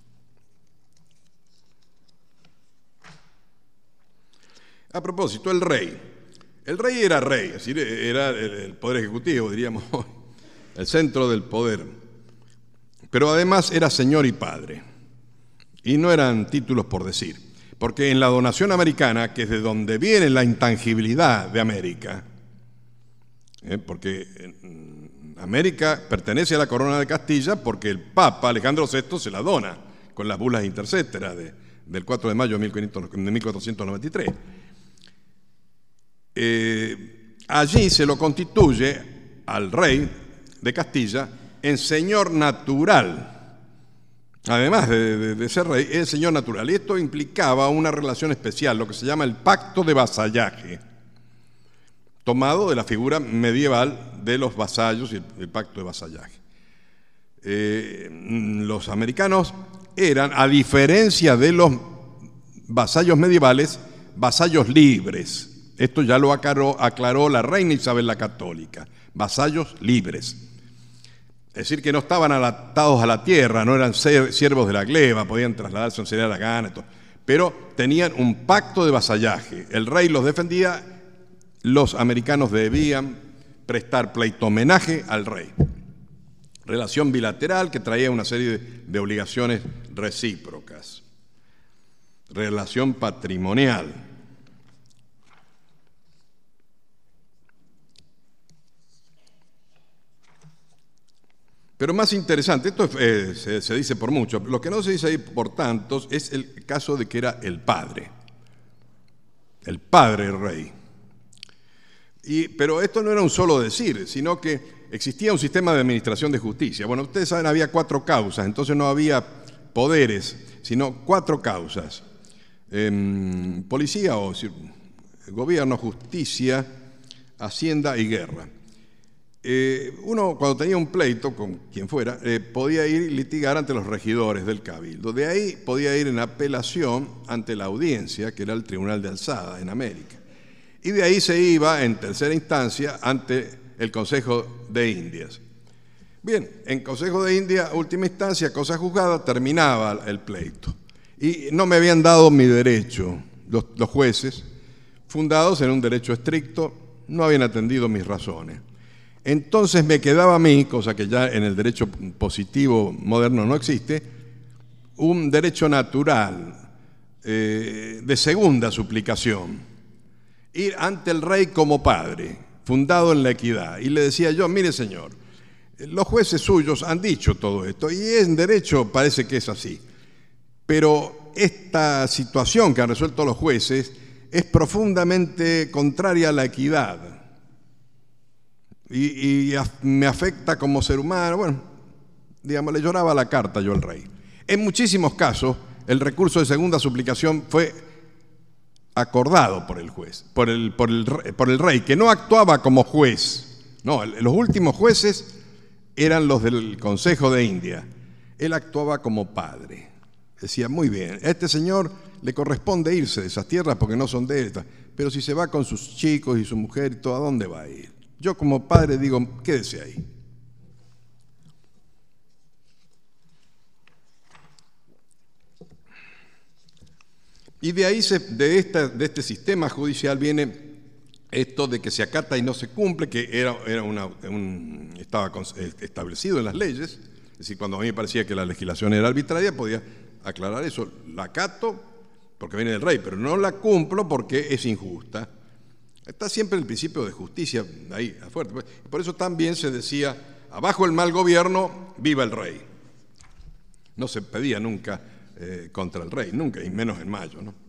[SPEAKER 2] A propósito, el rey. El rey era rey, es decir, era el poder ejecutivo, diríamos hoy, el centro del poder. Pero además era señor y padre. Y no eran títulos por decir, porque en la donación americana, que es de donde viene la intangibilidad de América, eh, porque América pertenece a la corona de Castilla porque el Papa Alejandro sexto se la dona con las bulas intercéteras de, del cuatro de mayo de mil cuatrocientos noventa y tres. Eh, allí se lo constituye al rey de Castilla en señor natural. Además de, de, de ser rey, es señor natural. Y esto implicaba una relación especial, lo que se llama el pacto de vasallaje, tomado de la figura medieval de los vasallos y el, el pacto de vasallaje. Eh, los americanos eran, a diferencia de los vasallos medievales, vasallos libres. Esto ya lo aclaró, aclaró la reina Isabel la Católica. Vasallos libres. Es decir, que no estaban adaptados a la tierra, no eran siervos de la gleba, podían trasladarse donde se les diera la gana, todo, pero tenían un pacto de vasallaje. El rey los defendía, los americanos debían prestar pleito homenaje al rey. Relación bilateral que traía una serie de, de obligaciones recíprocas. Relación patrimonial. Pero más interesante, esto eh, se, se dice por muchos, lo que no se dice ahí por tantos es el caso de que era el padre, el padre rey. Y, pero esto no era un solo decir, sino que existía un sistema de administración de justicia. Bueno, ustedes saben, había cuatro causas, entonces no había poderes, sino cuatro causas. Eh, policía o decir, gobierno, justicia, hacienda y guerra. Eh, uno cuando tenía un pleito con quien fuera, eh, podía ir y litigar ante los regidores del cabildo. De ahí podía ir en apelación ante la audiencia, que era el Tribunal de Alzada en América. Y de ahí se iba en tercera instancia ante el Consejo de Indias. Bien, en Consejo de Indias, última instancia, cosa juzgada, terminaba el pleito. Y no me habían dado mi derecho, los, los jueces, fundados en un derecho estricto, no habían atendido mis razones. Entonces me quedaba a mí, cosa que ya en el derecho positivo moderno no existe, un derecho natural eh, de segunda suplicación. Ir ante el rey como padre, fundado en la equidad. Y le decía yo, mire señor, los jueces suyos han dicho todo esto y en derecho parece que es así. Pero esta situación que han resuelto los jueces es profundamente contraria a la equidad. Y, y me afecta como ser humano. Bueno, digamos, le lloraba la carta yo al rey. En muchísimos casos, el recurso de segunda suplicación fue acordado por el juez, por el, por el, por el rey, que no actuaba como juez. No, los últimos jueces eran los del Consejo de India. Él actuaba como padre. Decía, muy bien, a este señor le corresponde irse de esas tierras porque no son de estas, pero si se va con sus chicos y su mujer y todo, ¿a dónde va a ir? Yo como padre digo, quédese ahí. Y de ahí, se, de, esta, de este sistema judicial viene esto de que se acata y no se cumple, que era, era una, un, estaba establecido en las leyes. Es decir, cuando a mí me parecía que la legislación era arbitraria, podía aclarar eso. La acato porque viene del rey, pero no la cumplo porque es injusta. Está siempre el principio de justicia ahí, fuerte. Por eso también se decía, abajo el mal gobierno, viva el rey. No se pedía nunca eh, contra el rey, nunca, y menos en mayo, ¿no?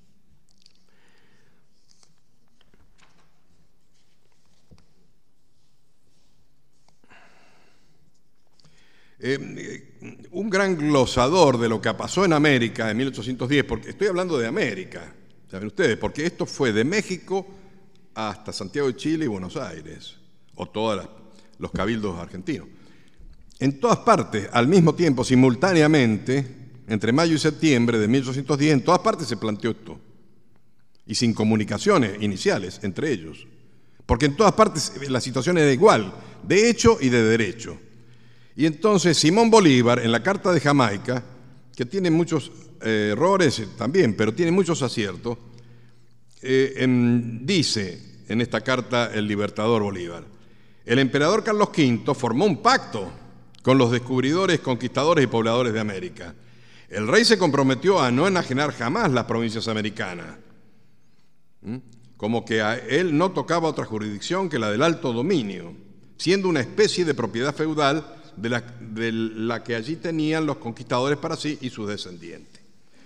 [SPEAKER 2] Eh, un gran glosador de lo que pasó en América en mil ochocientos diez, porque estoy hablando de América, saben ustedes, porque esto fue de México hasta Santiago de Chile y Buenos Aires, o todos los cabildos argentinos. En todas partes, al mismo tiempo, simultáneamente, entre mayo y septiembre de mil ochocientos diez, en todas partes se planteó esto, y sin comunicaciones iniciales entre ellos, porque en todas partes la situación era igual, de hecho y de derecho. Y entonces Simón Bolívar, en la Carta de Jamaica, que tiene muchos eh, errores también, pero tiene muchos aciertos, eh, en, dice en esta carta el libertador Bolívar, el emperador Carlos quinto formó un pacto con los descubridores, conquistadores y pobladores de América. El rey se comprometió a no enajenar jamás las provincias americanas, ¿Mm? como que a él no tocaba otra jurisdicción que la del alto dominio, siendo una especie de propiedad feudal de la, de la que allí tenían los conquistadores para sí y sus descendientes.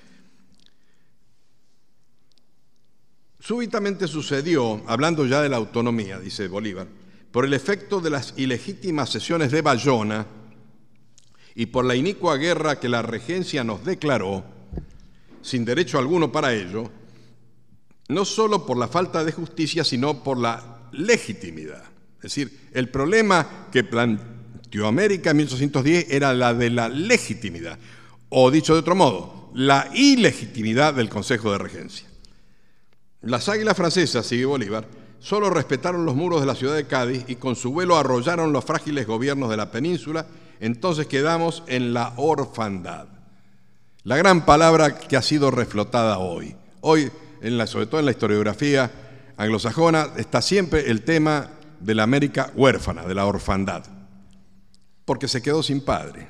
[SPEAKER 2] Súbitamente sucedió, hablando ya de la autonomía, dice Bolívar, por el efecto de las ilegítimas sesiones de Bayona y por la inicua guerra que la regencia nos declaró, sin derecho alguno para ello, no solo por la falta de justicia, sino por la legitimidad. Es decir, el problema que planteó América en mil ochocientos diez era la de la legitimidad, o dicho de otro modo, la ilegitimidad del Consejo de Regencia. Las águilas francesas, sigue Bolívar, solo respetaron los muros de la ciudad de Cádiz y con su vuelo arrollaron los frágiles gobiernos de la península. Entonces quedamos en la orfandad. La gran palabra que ha sido reflotada hoy. Hoy, en la, sobre todo en la historiografía anglosajona, está siempre el tema de la América huérfana, de la orfandad. porque se quedó sin padre.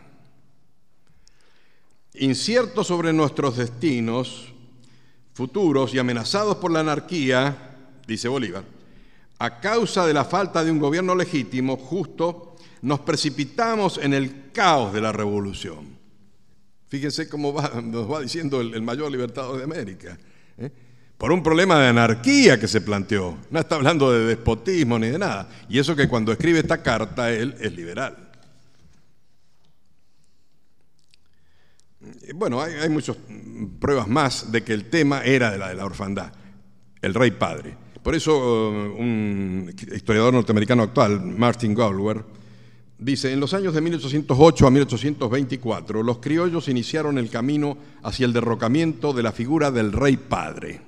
[SPEAKER 2] Incierto sobre nuestros destinos futuros y amenazados por la anarquía, dice Bolívar, a causa de la falta de un gobierno legítimo, justo, nos precipitamos en el caos de la revolución. Fíjense cómo va, nos va diciendo el, el mayor libertador de América, ¿eh? Por un problema de anarquía que se planteó. No está hablando de despotismo ni de nada. Y eso que cuando escribe esta carta él es liberal. Bueno, hay, hay muchas pruebas más de que el tema era de la de la orfandad, el rey padre. Por eso un historiador norteamericano actual, Martin Goldwyn, dice, en los años de mil ochocientos ocho a mil ochocientos veinticuatro, los criollos iniciaron el camino hacia el derrocamiento de la figura del rey padre.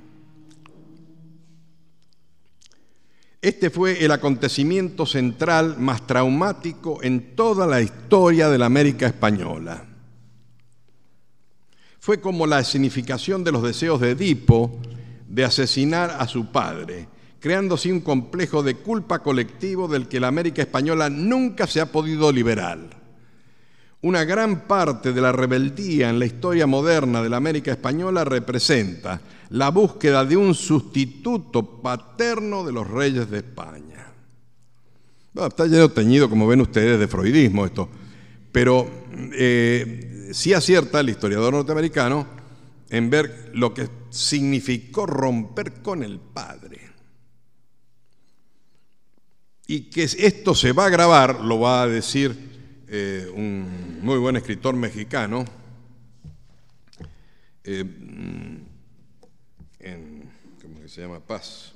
[SPEAKER 2] Este fue el acontecimiento central más traumático en toda la historia de la América española. Fue como la escenificación de los deseos de Edipo de asesinar a su padre, creando así un complejo de culpa colectivo del que la América española nunca se ha podido liberar. Una gran parte de la rebeldía en la historia moderna de la América española representa la búsqueda de un sustituto paterno de los reyes de España. Bueno, está lleno teñido, como ven ustedes, de freudismo esto, pero eh, sí acierta el historiador norteamericano en ver lo que significó romper con el padre. Y que esto se va a grabar, lo va a decir eh, un muy buen escritor mexicano, eh, en, ¿cómo que se llama? Paz.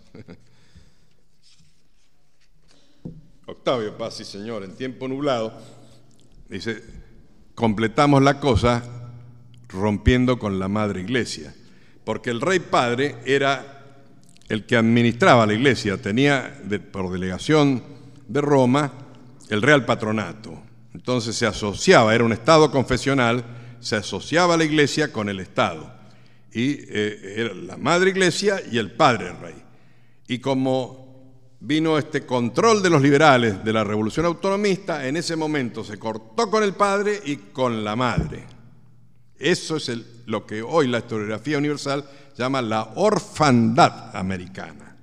[SPEAKER 2] Octavio Paz, sí señor, en Tiempo Nublado, dice, completamos la cosa rompiendo con la madre iglesia, porque el rey padre era el que administraba la iglesia, tenía de, por delegación de Roma el real patronato. Entonces se asociaba, era un estado confesional, se asociaba la iglesia con el estado. Y eh, era la madre iglesia y el padre rey. Y como vino este control de los liberales de la revolución autonomista, en ese momento se cortó con el padre y con la madre. Eso es el, lo que hoy la historiografía universal llama la orfandad americana.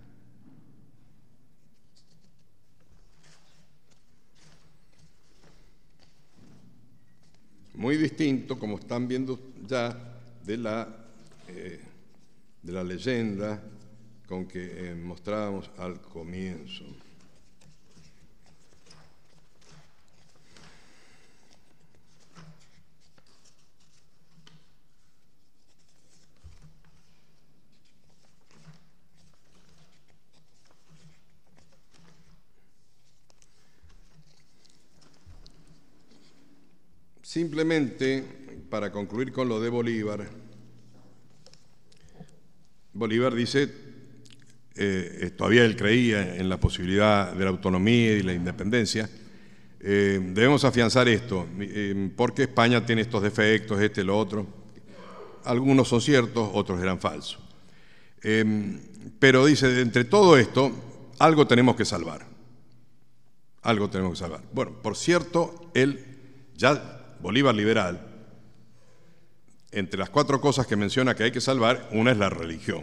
[SPEAKER 2] Muy distinto, como están viendo ya, de la, eh, de la leyenda con que eh, mostrábamos al comienzo. Simplemente, para concluir con lo de Bolívar, Bolívar dice, eh, todavía él creía en la posibilidad de la autonomía y la independencia, eh, debemos afianzar esto, eh, porque España tiene estos defectos, este, lo otro. Algunos son ciertos, otros eran falsos. Eh, pero dice, entre todo esto, algo tenemos que salvar. Algo tenemos que salvar. Bueno, por cierto, él ya... Bolívar liberal, entre las cuatro cosas que menciona que hay que salvar, una es la religión.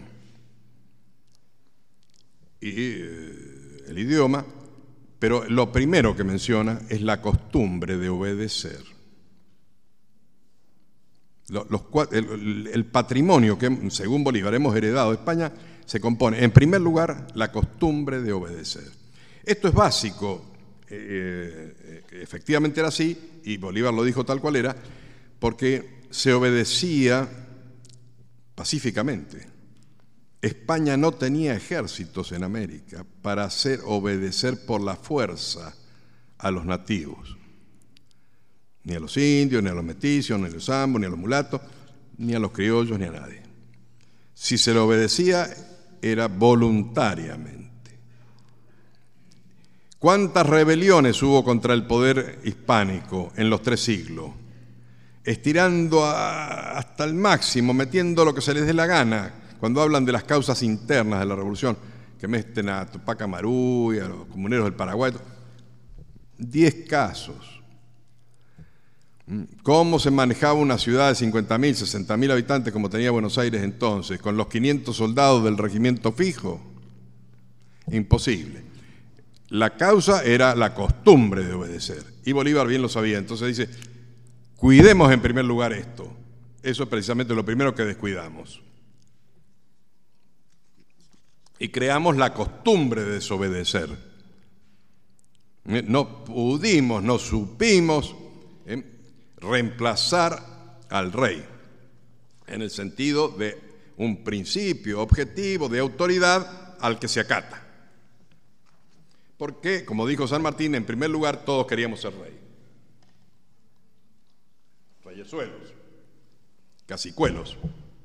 [SPEAKER 2] Y eh, el idioma, pero lo primero que menciona es la costumbre de obedecer. Los, los, el, el patrimonio que, según Bolívar, hemos heredado de España, se compone, en primer lugar, la costumbre de obedecer. Esto es básico. Eh, eh, efectivamente era así, y Bolívar lo dijo tal cual era, porque se obedecía pacíficamente. España no tenía ejércitos en América para hacer obedecer por la fuerza a los nativos, ni a los indios, ni a los mestizos, ni a los zambos, ni a los mulatos, ni a los criollos, ni a nadie. Si se le obedecía, era voluntariamente. ¿Cuántas rebeliones hubo contra el poder hispánico en los tres siglos? Estirando a, hasta el máximo, metiendo lo que se les dé la gana, cuando hablan de las causas internas de la revolución, que meten a Tupac Amaru y a los comuneros del Paraguay. Diez casos. cómo se manejaba una ciudad de cincuenta mil, sesenta mil habitantes como tenía Buenos Aires entonces, con los quinientos soldados del regimiento fijo. Imposible. La causa era la costumbre de obedecer, y Bolívar bien lo sabía. Entonces dice, cuidemos en primer lugar esto. Eso es precisamente lo primero que descuidamos. Y creamos la costumbre de desobedecer. No pudimos, no supimos ¿eh? reemplazar al rey, en el sentido de un principio objetivo de autoridad al que se acata. Porque, como dijo San Martín, en primer lugar todos queríamos ser rey. Reyesuelos, cacicuelos.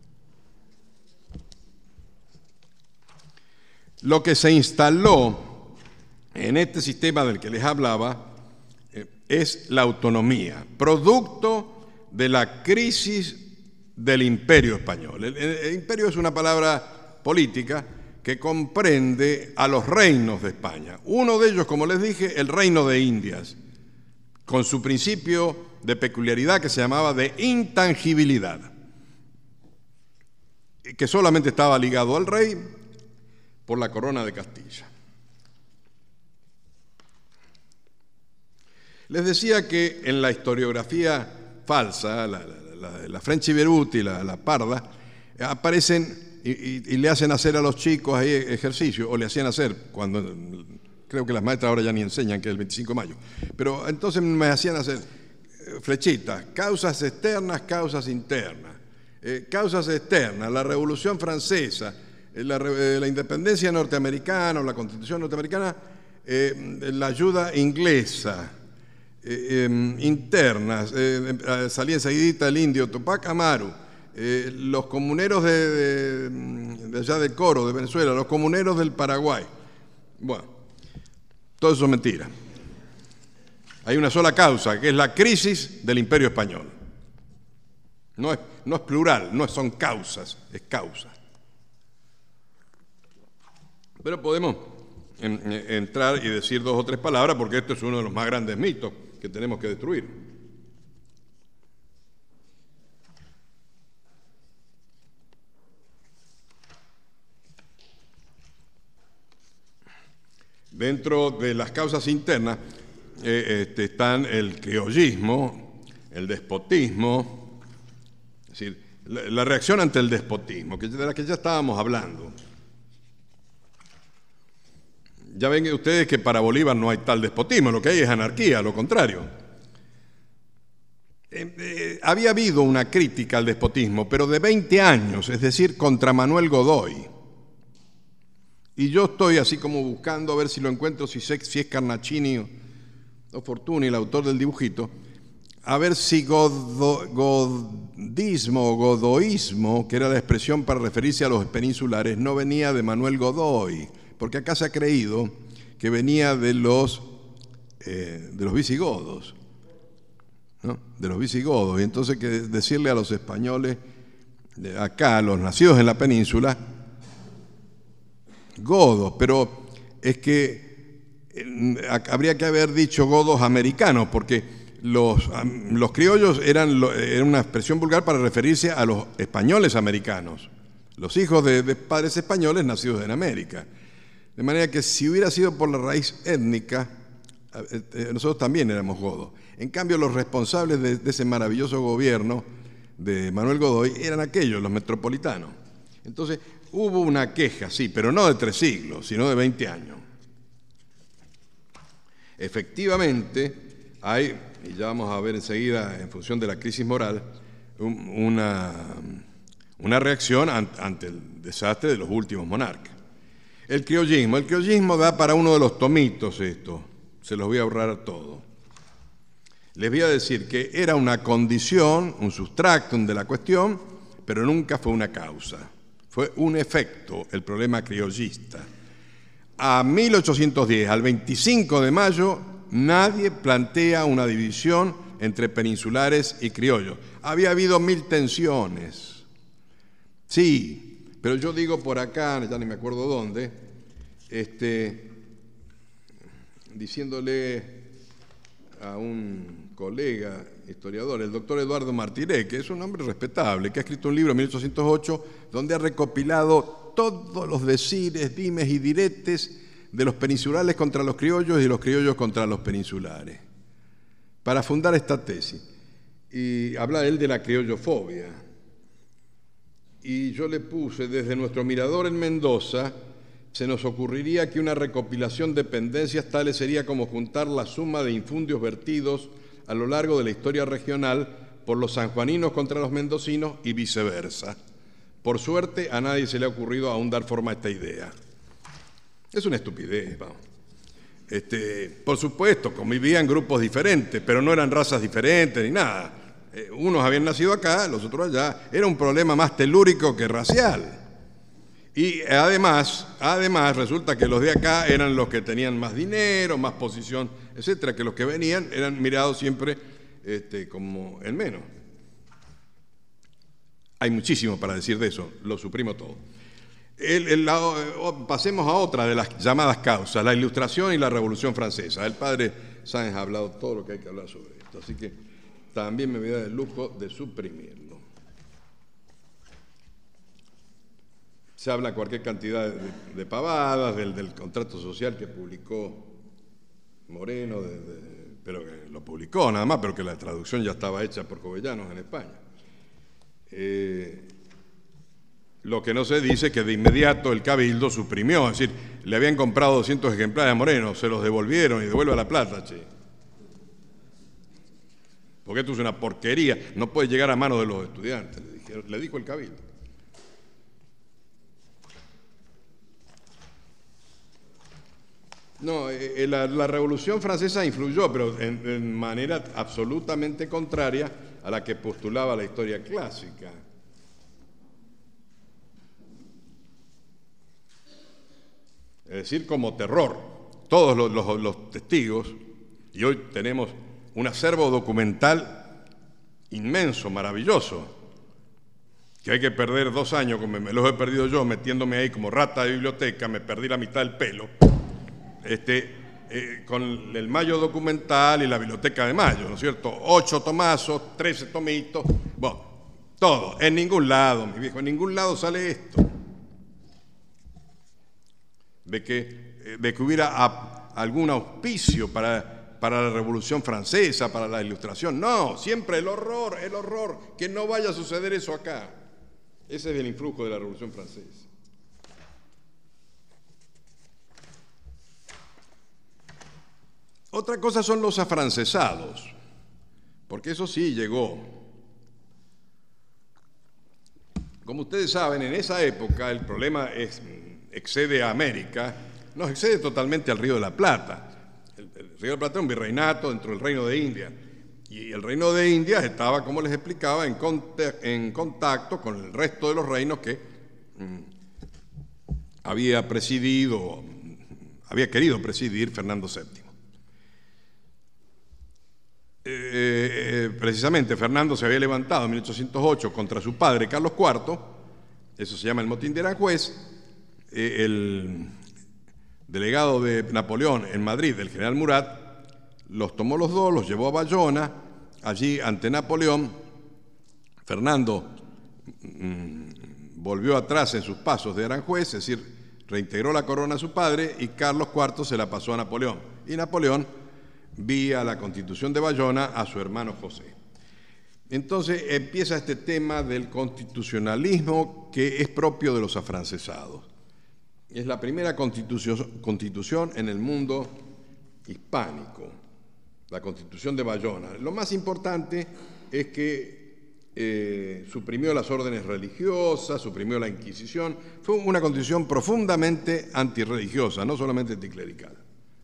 [SPEAKER 2] Lo que se instaló en este sistema del que les hablaba eh, es la autonomía, producto de la crisis del Imperio español. El, el, el imperio es una palabra política que comprende a los reinos de España. Uno de ellos, como les dije, el Reino de Indias, con su principio de peculiaridad que se llamaba de intangibilidad, que solamente estaba ligado al rey por la corona de Castilla. Les decía que en la historiografía falsa, la, la, la, la French Beruti, la, la parda, aparecen y, y, y le hacen hacer a los chicos ahí ejercicio, o le hacían hacer, cuando creo que las maestras ahora ya ni enseñan, que es el veinticinco de mayo, pero entonces me hacían hacer flechitas, causas externas, causas internas, eh, causas externas, la Revolución Francesa, la, la independencia norteamericana o la Constitución norteamericana, eh, la ayuda inglesa, Eh, eh, internas, eh, eh, salía enseguidita el indio Tupac Amaru, eh, los comuneros de, de, de allá del Coro, de Venezuela, los comuneros del Paraguay. Bueno, todo eso es mentira. Hay una sola causa, que es la crisis del Imperio Español. No es, no es plural, no son causas, es causa. Pero podemos en, en, entrar y decir dos o tres palabras, porque esto es uno de los más grandes mitos que tenemos que destruir. Dentro de las causas internas eh, este, están el criollismo, el despotismo, es decir, la, la reacción ante el despotismo, que de la que ya estábamos hablando. Ya ven ustedes que para Bolívar no hay tal despotismo, lo que hay es anarquía, lo contrario. Eh, eh, había habido una crítica al despotismo, pero de veinte años, es decir, contra Manuel Godoy. Y yo estoy así como buscando a ver si lo encuentro, si, sé, si es Carnacini o, o Fortuny, el autor del dibujito, a ver si godo, godismo o godoísmo, que era la expresión para referirse a los peninsulares, no venía de Manuel Godoy, porque acá se ha creído que venía de los, eh, de los visigodos, ¿no? De los visigodos. Y entonces que decirle a los españoles, de acá, a los nacidos en la península, godos, pero es que eh, habría que haber dicho godos americanos, porque los, los criollos eran, eran una expresión vulgar para referirse a los españoles americanos, los hijos de, de padres españoles nacidos en América. De manera que si hubiera sido por la raíz étnica, nosotros también éramos godos. En cambio, los responsables de, de ese maravilloso gobierno de Manuel Godoy eran aquellos, los metropolitanos. Entonces, hubo una queja, sí, pero no de tres siglos, sino de veinte años. Efectivamente, hay, y ya vamos a ver enseguida, en función de la crisis moral, un, una, una reacción ante el desastre de los últimos monarcas. El criollismo. El criollismo da para uno de los tomitos esto. Se los voy a ahorrar a todos. Les voy a decir que era una condición, un substractum de la cuestión, pero nunca fue una causa. Fue un efecto, el problema criollista. A mil ochocientos diez, al veinticinco de mayo, nadie plantea una división entre peninsulares y criollos. Había habido mil tensiones. Sí. Pero yo digo por acá, ya ni me acuerdo dónde, este, diciéndole a un colega historiador, el doctor Eduardo Martiré, que es un hombre respetable, que ha escrito un libro en mil ochocientos ocho donde ha recopilado todos los decires, dimes y diretes de los peninsulares contra los criollos y de los criollos contra los peninsulares, para fundar esta tesis. Y habla él de la criollofobia. Y yo le puse, desde nuestro mirador en Mendoza, se nos ocurriría que una recopilación de pendencias tales sería como juntar la suma de infundios vertidos a lo largo de la historia regional por los sanjuaninos contra los mendocinos y viceversa. Por suerte, a nadie se le ha ocurrido aún dar forma a esta idea. Es una estupidez, vamos. Este, por supuesto, convivían grupos diferentes, pero no eran razas diferentes ni nada. Eh, unos habían nacido acá, los otros allá. Era un problema más telúrico que racial. Y además, además resulta que los de acá eran los que tenían más dinero, más posición, etcétera, que los que venían eran mirados siempre este, como en menos. Hay muchísimo para decir de eso, lo suprimo todo. El, el, la, pasemos a otra de las llamadas causas, la Ilustración y la Revolución Francesa. El padre Sáenz ha hablado todo lo que hay que hablar sobre esto, así que también me voy a dar el lujo de suprimirlo. Se habla cualquier cantidad de, de pavadas, del, del contrato social que publicó Moreno, de, de, pero que lo publicó nada más, pero que la traducción ya estaba hecha por Jovellanos en España. Eh, lo que no se dice es que de inmediato el Cabildo suprimió, es decir, le habían comprado doscientos ejemplares a Moreno, se los devolvieron y devuelve la plata, che. Porque esto es una porquería, no puede llegar a manos de los estudiantes, le, dijeron, le dijo el Cabildo. No, eh, la, la Revolución Francesa influyó, pero en, en manera absolutamente contraria a la que postulaba la historia clásica. Es decir, como terror. Todos los, los, los testigos, y hoy tenemos un acervo documental inmenso, maravilloso, que hay que perder dos años, como me los he perdido yo, metiéndome ahí como rata de biblioteca, me perdí la mitad del pelo. Este, eh, con el Mayo documental y la Biblioteca de Mayo, ¿no es cierto? Ocho tomazos, trece tomitos, bueno, todo, en ningún lado, mi viejo, en ningún lado sale esto. De que, de que hubiera a, algún auspicio para, para la Revolución Francesa, para la Ilustración. No, siempre el horror, el horror, que no vaya a suceder eso acá. Ese es el influjo de la Revolución Francesa. Otra cosa son los afrancesados, porque eso sí llegó. Como ustedes saben, en esa época el problema es, excede a América, no excede totalmente al Río de la Plata. El, el Río de la Plata es un virreinato dentro del Reino de India, y el Reino de India estaba, como les explicaba, en, contact, en contacto con el resto de los reinos que mm, había presidido, había querido presidir Fernando séptimo. Eh, precisamente Fernando se había levantado en mil ochocientos ocho contra su padre Carlos cuarto, eso se llama el motín de Aranjuez. Eh, el delegado de Napoleón en Madrid, el general Murat, los tomó los dos, los llevó a Bayona. Allí ante Napoleón, Fernando mmm, volvió atrás en sus pasos de Aranjuez, es decir, reintegró la corona a su padre, y Carlos cuarto se la pasó a Napoleón, y Napoleón vía la Constitución de Bayona a su hermano José. Entonces empieza este tema del constitucionalismo que es propio de los afrancesados. Es la primera constitución, constitución en el mundo hispánico, la Constitución de Bayona. Lo más importante es que eh, suprimió las órdenes religiosas, suprimió la Inquisición. Fue una constitución profundamente antirreligiosa, no solamente anticlerical.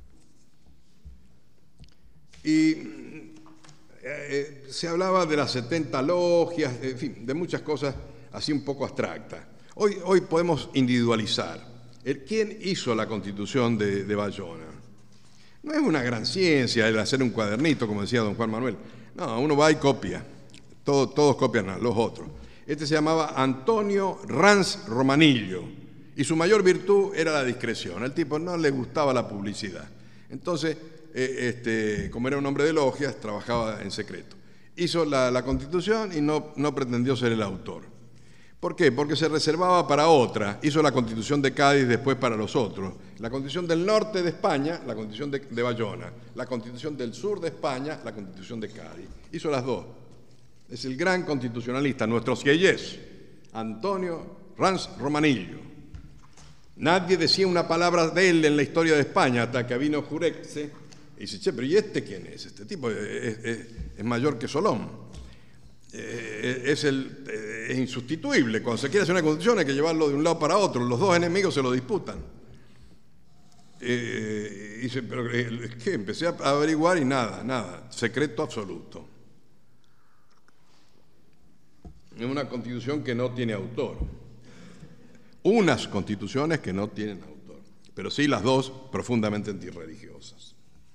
[SPEAKER 2] Y eh, se hablaba de las setenta logias, en fin, de muchas cosas así un poco abstractas. Hoy, hoy podemos individualizar. El, ¿Quién hizo la Constitución de, de Bayona? No es una gran ciencia el hacer un cuadernito, como decía don Juan Manuel. No, uno va y copia. Todo, todos copian a los otros. Este se llamaba Antonio Rans Romanillo, y su mayor virtud era la discreción. Al tipo no le gustaba la publicidad. Entonces, eh, este, como era un hombre de logias, trabajaba en secreto. Hizo la, la Constitución y no, no pretendió ser el autor. ¿Por qué? Porque se reservaba para otra. Hizo la Constitución de Cádiz después para los otros. La Constitución del norte de España, la Constitución de, de Bayona. La Constitución del sur de España, la Constitución de Cádiz. Hizo las dos. Es el gran constitucionalista, nuestro sieyés, Antonio Ranz Romanillo. Nadie decía una palabra de él en la historia de España hasta que vino Jurexe y dice, che, pero ¿y este quién es? Este tipo es, es, es mayor que Solón. Eh, es, el, es insustituible. Cuando se quiere hacer una constitución hay que llevarlo de un lado para otro. Los dos enemigos se lo disputan. Eh, y dice, pero ¿qué? Empecé a averiguar y nada, nada. Secreto absoluto. Es una constitución que no tiene autor. Unas constituciones que no tienen autor, pero sí las dos profundamente antirreligiosas.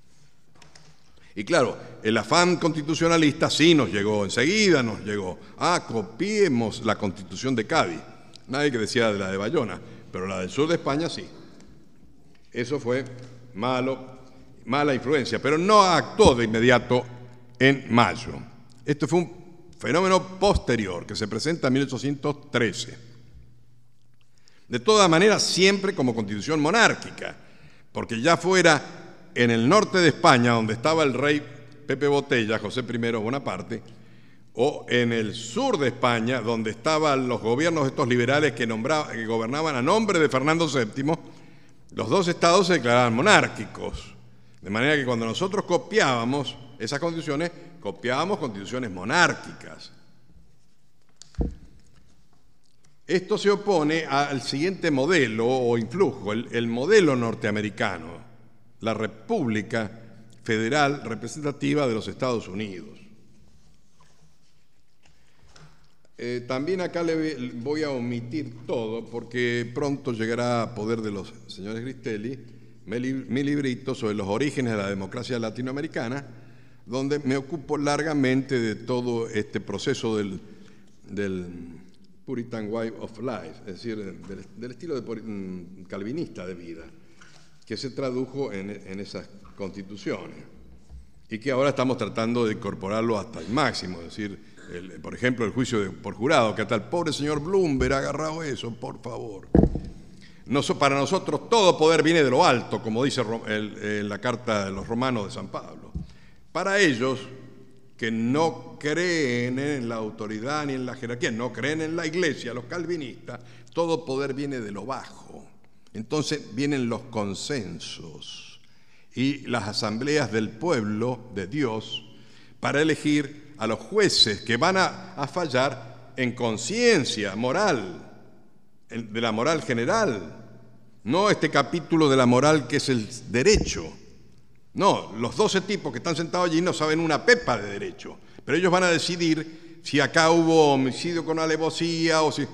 [SPEAKER 2] Y claro, el afán constitucionalista sí nos llegó, enseguida nos llegó. Ah, copiemos la Constitución de Cádiz. Nadie que decía de la de Bayona, pero la del sur de España sí. Eso fue malo, mala influencia, pero no actuó de inmediato en mayo. Esto fue un fenómeno posterior que se presenta en mil ochocientos trece. De todas maneras, siempre como constitución monárquica, porque ya fuera en el norte de España, donde estaba el rey Pepe Botella, José primero Bonaparte, o en el sur de España, donde estaban los gobiernos estos liberales que, nombraban, que gobernaban a nombre de Fernando séptimo, los dos estados se declaraban monárquicos. De manera que cuando nosotros copiábamos esas constituciones, copiábamos constituciones monárquicas. Esto se opone al siguiente modelo o influjo, el, el modelo norteamericano, la República Federal Representativa de los Estados Unidos. Eh, también acá le voy a omitir todo porque pronto llegará a poder de los señores Gristelli mi librito sobre los orígenes de la democracia latinoamericana, donde me ocupo largamente de todo este proceso del, del Puritan Way of Life, es decir, del, del estilo de, calvinista de vida, que se tradujo en, en esas constituciones y que ahora estamos tratando de incorporarlo hasta el máximo, es decir, el, por ejemplo, el juicio de, por jurado, que hasta el pobre señor Bloomberg ha agarrado eso, por favor. No, para nosotros todo poder viene de lo alto, como dice el, el, la carta de los romanos de San Pablo. Para ellos, que no creen en la autoridad ni en la jerarquía, no creen en la iglesia, los calvinistas, todo poder viene de lo bajo. Entonces vienen los consensos y las asambleas del pueblo de Dios para elegir a los jueces que van a, a fallar en conciencia moral, de la moral general, no este capítulo de la moral que es el derecho. No, los doce tipos que están sentados allí no saben una pepa de derecho, pero ellos van a decidir si acá hubo homicidio con alevosía o si...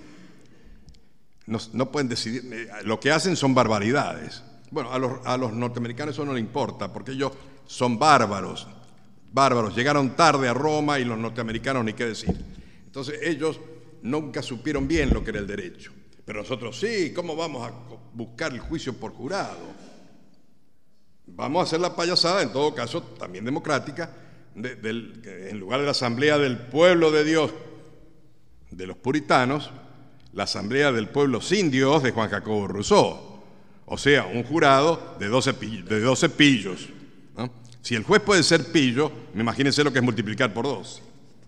[SPEAKER 2] No, no pueden decidir, lo que hacen son barbaridades. Bueno, a los, a los norteamericanos eso no les importa, porque ellos son bárbaros, bárbaros, llegaron tarde a Roma y los norteamericanos ni qué decir. Entonces ellos nunca supieron bien lo que era el derecho. Pero nosotros sí, ¿cómo vamos a buscar el juicio por jurado? Vamos a hacer la payasada, en todo caso, también democrática, de, del, en lugar de la asamblea del pueblo de Dios, de los puritanos, la asamblea del pueblo sin Dios de Juan Jacobo Rousseau. O sea, un jurado de doce, de doce pillos, ¿no? Si el juez puede ser pillo, imagínense lo que es multiplicar por doce.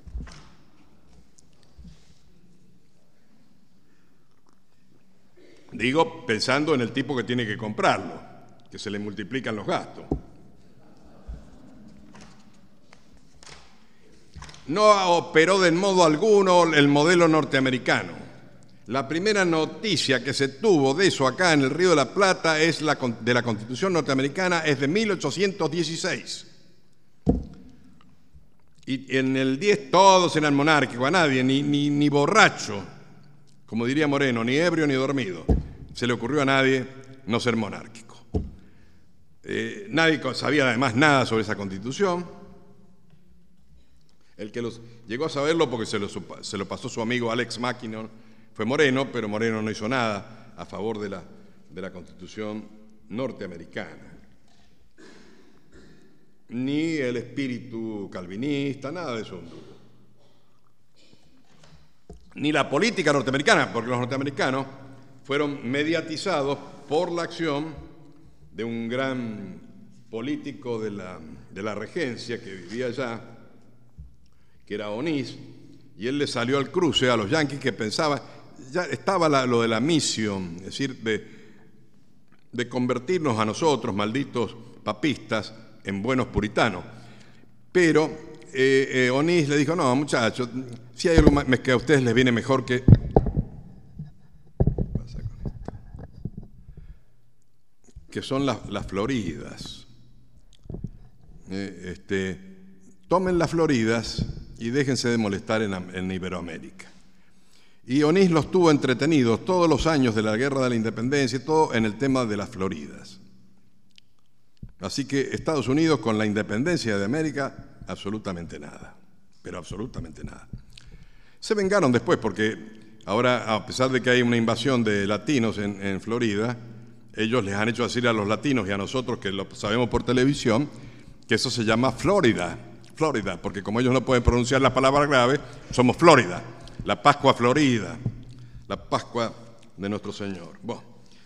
[SPEAKER 2] Digo, pensando en el tipo que tiene que comprarlo, que se le multiplican los gastos. No operó de modo alguno el modelo norteamericano. La primera noticia que se tuvo de eso acá en el Río de la Plata es la de la Constitución norteamericana, es de mil ochocientos dieciséis. Y en el diez todos eran monárquicos, a nadie, ni, ni, ni borracho, como diría Moreno, ni ebrio ni dormido, se le ocurrió a nadie no ser monárquico. Eh, nadie sabía además nada sobre esa Constitución. El que los, llegó a saberlo porque se lo, se lo pasó su amigo Alex Mackinnon fue Moreno, pero Moreno no hizo nada a favor de la, de la Constitución norteamericana. ni el espíritu calvinista, nada de eso anduvo. Ni la política norteamericana, porque los norteamericanos fueron mediatizados por la acción de un gran político de la, de la regencia que vivía allá, que era Onís, y él le salió al cruce a los yanquis que pensaba, ya estaba la, lo de la misión, es decir, de, de convertirnos a nosotros, malditos papistas, en buenos puritanos. Pero eh, eh, Onís le dijo, no, muchachos, si hay algo más, que a ustedes les viene mejor que... ¿Qué pasa con esto? Que son las, las Floridas. Eh, este, tomen las Floridas y déjense de molestar en, en Iberoamérica. Y Onís los tuvo entretenidos todos los años de la Guerra de la Independencia, todo en el tema de las Floridas. Así que Estados Unidos con la independencia de América, absolutamente nada, pero absolutamente nada. Se vengaron después porque ahora, a pesar de que hay una invasión de latinos en, en Florida, ellos les han hecho decir a los latinos y a nosotros, que lo sabemos por televisión, que eso se llama Florida, Florida, porque como ellos no pueden pronunciar la palabra grave, somos Florida, la Pascua Florida, la Pascua de nuestro Señor. Bueno,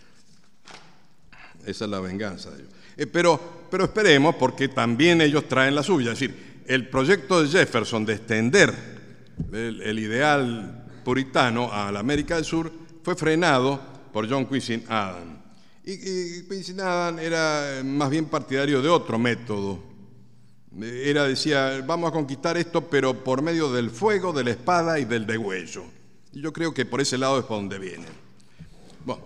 [SPEAKER 2] esa es la venganza de ellos. Eh, pero, pero esperemos, porque también ellos traen la suya. Es decir, el proyecto de Jefferson de extender el, el ideal puritano a la América del Sur fue frenado por John Quincy Adams. Y, y Quincy Adams era más bien partidario de otro método. Era, decía, vamos a conquistar esto, pero por medio del fuego, de la espada y del degüello. Y yo creo que por ese lado es por donde viene. Bueno,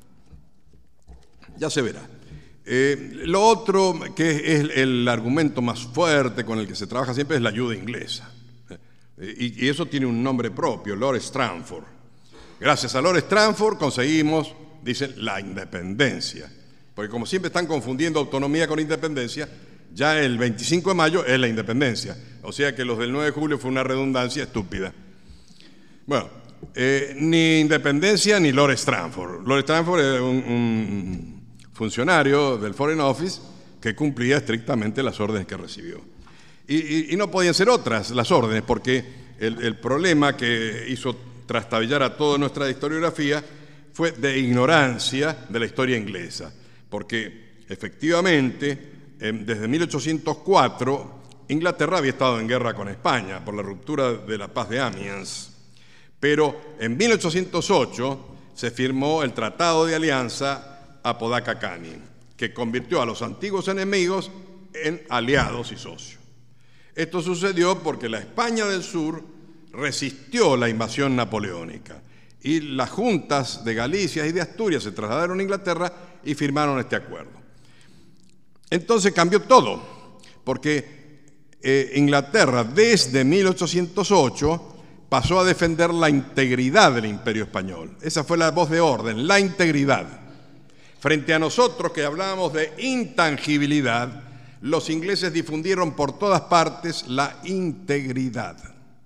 [SPEAKER 2] ya se verá. Eh, lo otro, que es el argumento más fuerte con el que se trabaja siempre, es la ayuda inglesa. Eh, y, y eso tiene un nombre propio, Lord Stranford. Gracias a Lord Stranford conseguimos, dicen, la independencia. Porque como siempre están confundiendo autonomía con independencia, ya el veinticinco de mayo es la independencia. O sea que los del nueve de julio fue una redundancia estúpida. Bueno, eh, ni independencia ni Lord Stranford. Lord Stranford es un... un funcionario del Foreign Office que cumplía estrictamente las órdenes que recibió. Y, y, y no podían ser otras las órdenes, porque el, el problema que hizo trastabillar a toda nuestra historiografía fue de ignorancia de la historia inglesa, porque efectivamente eh, desde mil ochocientos cuatro Inglaterra había estado en guerra con España por la ruptura de la paz de Amiens, pero en mil ochocientos ocho se firmó el Tratado de Alianza Apodaca Cani, que convirtió a los antiguos enemigos en aliados y socios. Esto sucedió porque la España del Sur resistió la invasión napoleónica y las juntas de Galicia y de Asturias se trasladaron a Inglaterra y firmaron este acuerdo. Entonces cambió todo, porque eh, Inglaterra desde mil ochocientos ocho pasó a defender la integridad del Imperio Español. Esa fue la voz de orden, la integridad. Frente a nosotros, que hablábamos de intangibilidad, los ingleses difundieron por todas partes la integridad.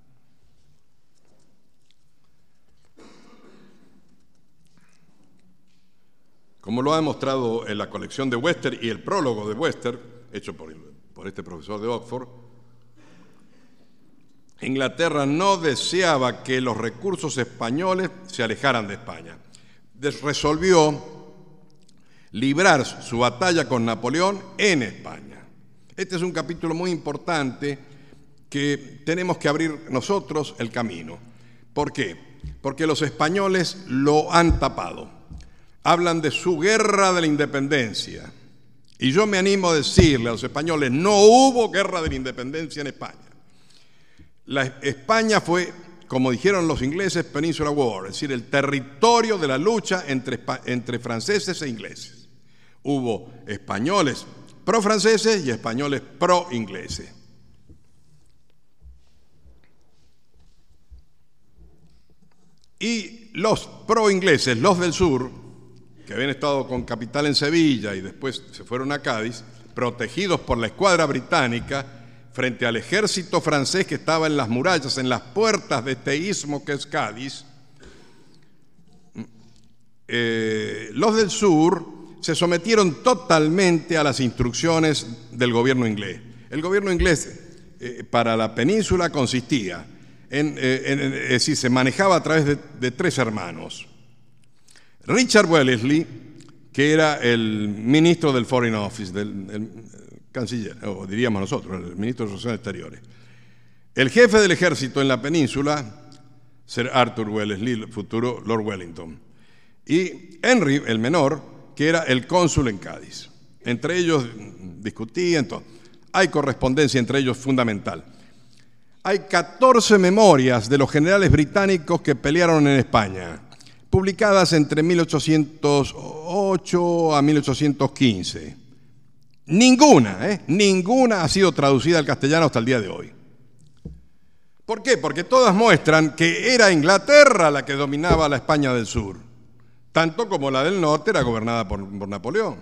[SPEAKER 2] Como lo ha demostrado en la colección de Webster y el prólogo de Webster, hecho por, por este profesor de Oxford, Inglaterra no deseaba que los recursos españoles se alejaran de España. Resolvió librar su batalla con Napoleón en España. Este es un capítulo muy importante que tenemos que abrir nosotros el camino. ¿Por qué? Porque los españoles lo han tapado. Hablan de su guerra de la independencia. Y yo me animo a decirle a los españoles, no hubo guerra de la independencia en España. La España fue, como dijeron los ingleses, Peninsular War, es decir, el territorio de la lucha entre, entre franceses e ingleses. Hubo españoles pro-franceses y españoles pro-ingleses. Y los pro-ingleses, los del sur, que habían estado con capital en Sevilla y después se fueron a Cádiz, protegidos por la escuadra británica, frente al ejército francés que estaba en las murallas, en las puertas de este istmo que es Cádiz, eh, los del sur se sometieron totalmente a las instrucciones del gobierno inglés. El gobierno inglés eh, para la península consistía en, eh, en, en, es decir, se manejaba a través de, de tres hermanos. Richard Wellesley, que era el ministro del Foreign Office, del el, el canciller, o diríamos nosotros, el ministro de Relaciones Exteriores. El jefe del ejército en la península, Sir Arthur Wellesley, el futuro Lord Wellington. Y Henry, el menor, que era el cónsul en Cádiz. Entre ellos discutían todo. Hay correspondencia entre ellos fundamental. Hay catorce memorias de los generales británicos que pelearon en España, publicadas entre mil ochocientos ocho a mil ochocientos quince. Ninguna, ¿eh? Ninguna ha sido traducida al castellano hasta el día de hoy. ¿Por qué? Porque todas muestran que era Inglaterra la que dominaba la España del Sur, tanto como la del norte era gobernada por, por Napoleón.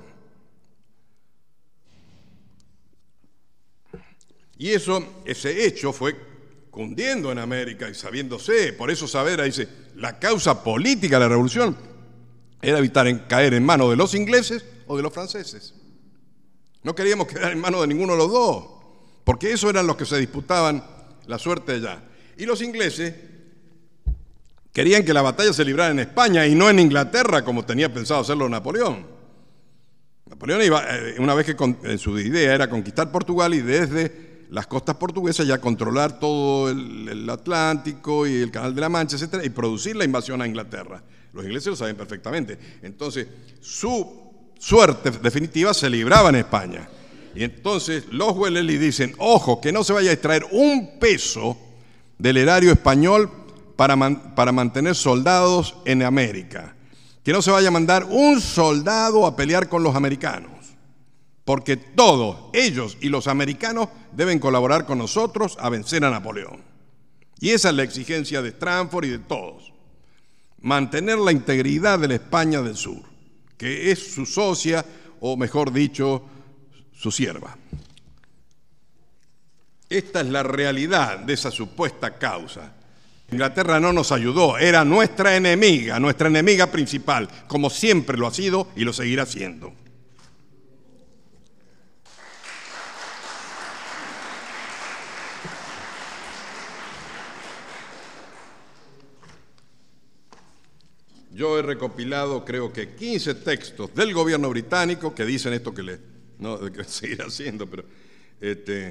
[SPEAKER 2] Y eso, ese hecho fue cundiendo en América y sabiéndose. Por eso Saavedra dice, la causa política de la revolución era evitar en, caer en manos de los ingleses o de los franceses. No queríamos quedar en manos de ninguno de los dos, porque esos eran los que se disputaban la suerte allá. Y los ingleses querían que la batalla se librara en España y no en Inglaterra, como tenía pensado hacerlo Napoleón. Napoleón iba, una vez que con, su idea era conquistar Portugal y desde las costas portuguesas ya controlar todo el, el Atlántico y el Canal de la Mancha, etcétera, y producir la invasión a Inglaterra. Los ingleses lo saben perfectamente. Entonces, su suerte definitiva se libraba en España. Y entonces los Wellesley dicen, ojo, que no se vaya a extraer un peso del erario español para, man, para mantener soldados en América. Que no se vaya a mandar un soldado a pelear con los americanos. Porque todos, ellos y los americanos, deben colaborar con nosotros a vencer a Napoleón. Y esa es la exigencia de Stratford y de todos. Mantener la integridad de la España del Sur, que es su socia, o mejor dicho, su sierva. Esta es la realidad de esa supuesta causa. Inglaterra no nos ayudó, era nuestra enemiga, nuestra enemiga principal, como siempre lo ha sido y lo seguirá siendo. Yo he recopilado, creo que quince textos del gobierno británico que dicen esto que le, no, que seguirá haciendo, pero este,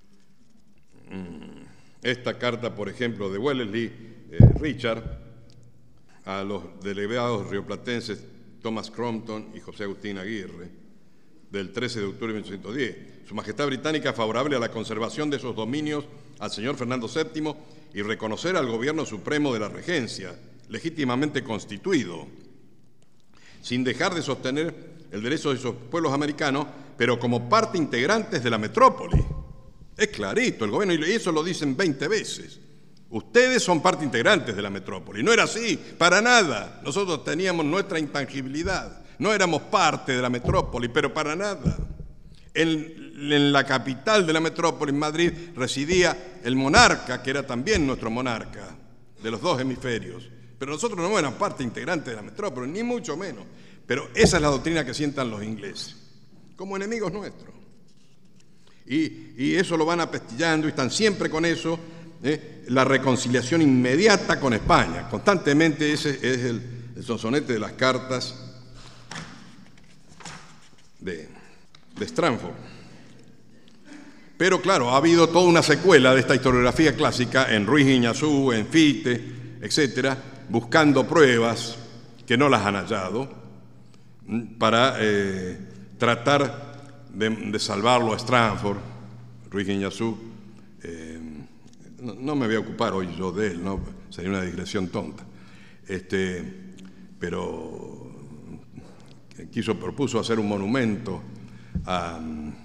[SPEAKER 2] esta carta, por ejemplo, de Wellesley, eh, Richard, a los delegados rioplatenses Thomas Crompton y José Agustín Aguirre, del trece de octubre de mil ochocientos diez. Su Majestad Británica favorable a la conservación de esos dominios al señor Fernando séptimo y reconocer al gobierno supremo de la regencia, legítimamente constituido, sin dejar de sostener el derecho de esos pueblos americanos, pero como parte integrantes de la metrópoli. Es clarito, el gobierno, y eso lo dicen veinte veces. Ustedes son parte integrantes de la metrópoli. No era así, para nada. Nosotros teníamos nuestra intangibilidad. No éramos parte de la metrópoli, pero para nada. En, en la capital de la metrópoli, en Madrid, residía el monarca, que era también nuestro monarca, de los dos hemisferios. Pero nosotros no éramos parte integrante de la metrópoli, ni mucho menos. Pero esa es la doctrina que sientan los ingleses, como enemigos nuestros. Y, y eso lo van apestillando y están siempre con eso, ¿eh? La reconciliación inmediata con España. Constantemente ese es el, el sonsonete de las cartas de, de Stratford. Pero claro, ha habido toda una secuela de esta historiografía clásica en Ruiz Guiñazú, en Fichte, etcétera, buscando pruebas que no las han hallado para eh, tratar de, de salvarlo a Stratford. Ruiz Guiñazú, eh, no, no me voy a ocupar hoy yo de él, ¿no? Sería una digresión tonta, este, pero quiso, propuso hacer un monumento a,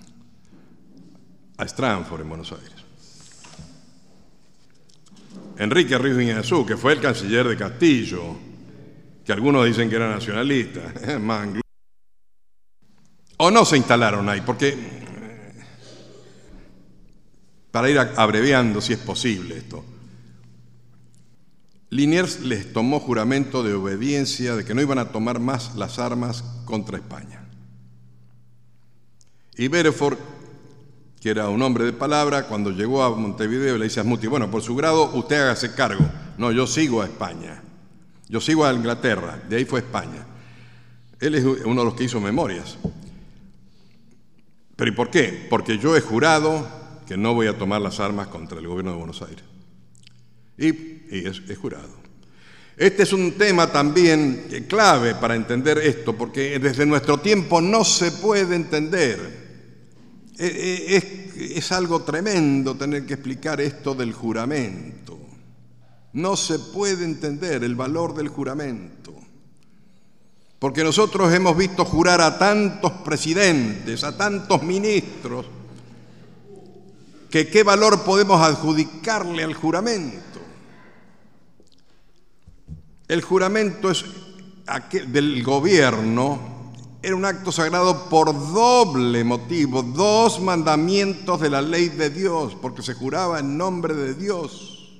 [SPEAKER 2] a Stratford en Buenos Aires. Enrique Ruiz Guiñazú, que fue el canciller de Castillo, que algunos dicen que era nacionalista, o no se instalaron ahí, porque, para ir abreviando si es posible esto, Liniers les tomó juramento de obediencia de que no iban a tomar más las armas contra España. Y Beaufort que era un hombre de palabra, cuando llegó a Montevideo le dice a Smuti, bueno, por su grado usted hágase cargo. No, yo sigo a España, yo sigo a Inglaterra, de ahí fue a España. Él es uno de los que hizo memorias. ¿Pero y por qué? Porque yo he jurado que no voy a tomar las armas contra el gobierno de Buenos Aires. Y, y es, es jurado. Este es un tema también clave para entender esto, porque desde nuestro tiempo no se puede entender. Es, es algo tremendo tener que explicar esto del juramento. No se puede entender el valor del juramento. Porque nosotros hemos visto jurar a tantos presidentes, a tantos ministros, que qué valor podemos adjudicarle al juramento. El juramento es aquel del gobierno, era un acto sagrado por doble motivo, dos mandamientos de la ley de Dios, porque se juraba en nombre de Dios.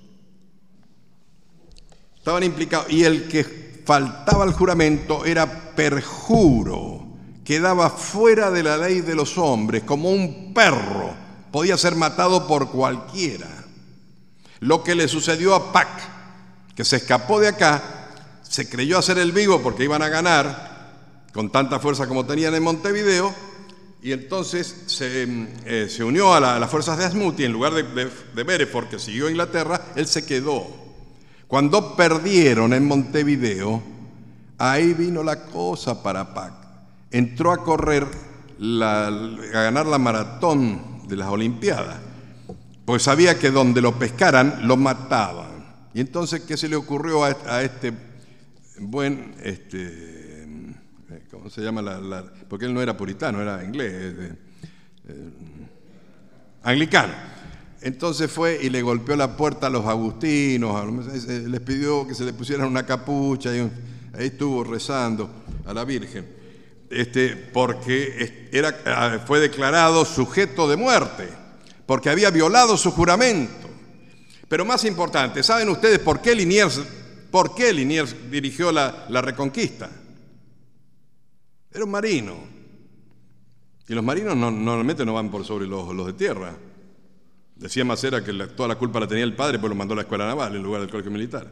[SPEAKER 2] Estaban implicados, y el que faltaba al juramento era perjuro, quedaba fuera de la ley de los hombres, como un perro, podía ser matado por cualquiera. Lo que le sucedió a Pac, que se escapó de acá, se creyó hacer el vivo porque iban a ganar con tanta fuerza como tenían en Montevideo, y entonces se, eh, se unió a, la, a las fuerzas de Smuti en lugar de, de, de Bereford, que siguió a Inglaterra. Él se quedó. Cuando perdieron en Montevideo, ahí vino la cosa para Pac. Entró a correr, la, a ganar la maratón de las Olimpiadas, pues sabía que donde lo pescaran, lo mataban. Y entonces, ¿qué se le ocurrió a, a este buen, este, ¿cómo se llama? La, la, porque él no era puritano, era inglés, eh, eh, anglicano. Entonces fue y le golpeó la puerta a los agustinos, a los, les pidió que se le pusieran una capucha, y ahí estuvo rezando a la Virgen, este, porque era, fue declarado sujeto de muerte, porque había violado su juramento. Pero más importante, ¿saben ustedes por qué Liniers, por qué Liniers dirigió la, la Reconquista? Era un marino. Y los marinos no, normalmente no van por sobre los, los de tierra. Decía Macera que la, toda la culpa la tenía el padre, pues lo mandó a la escuela naval en lugar del colegio militar.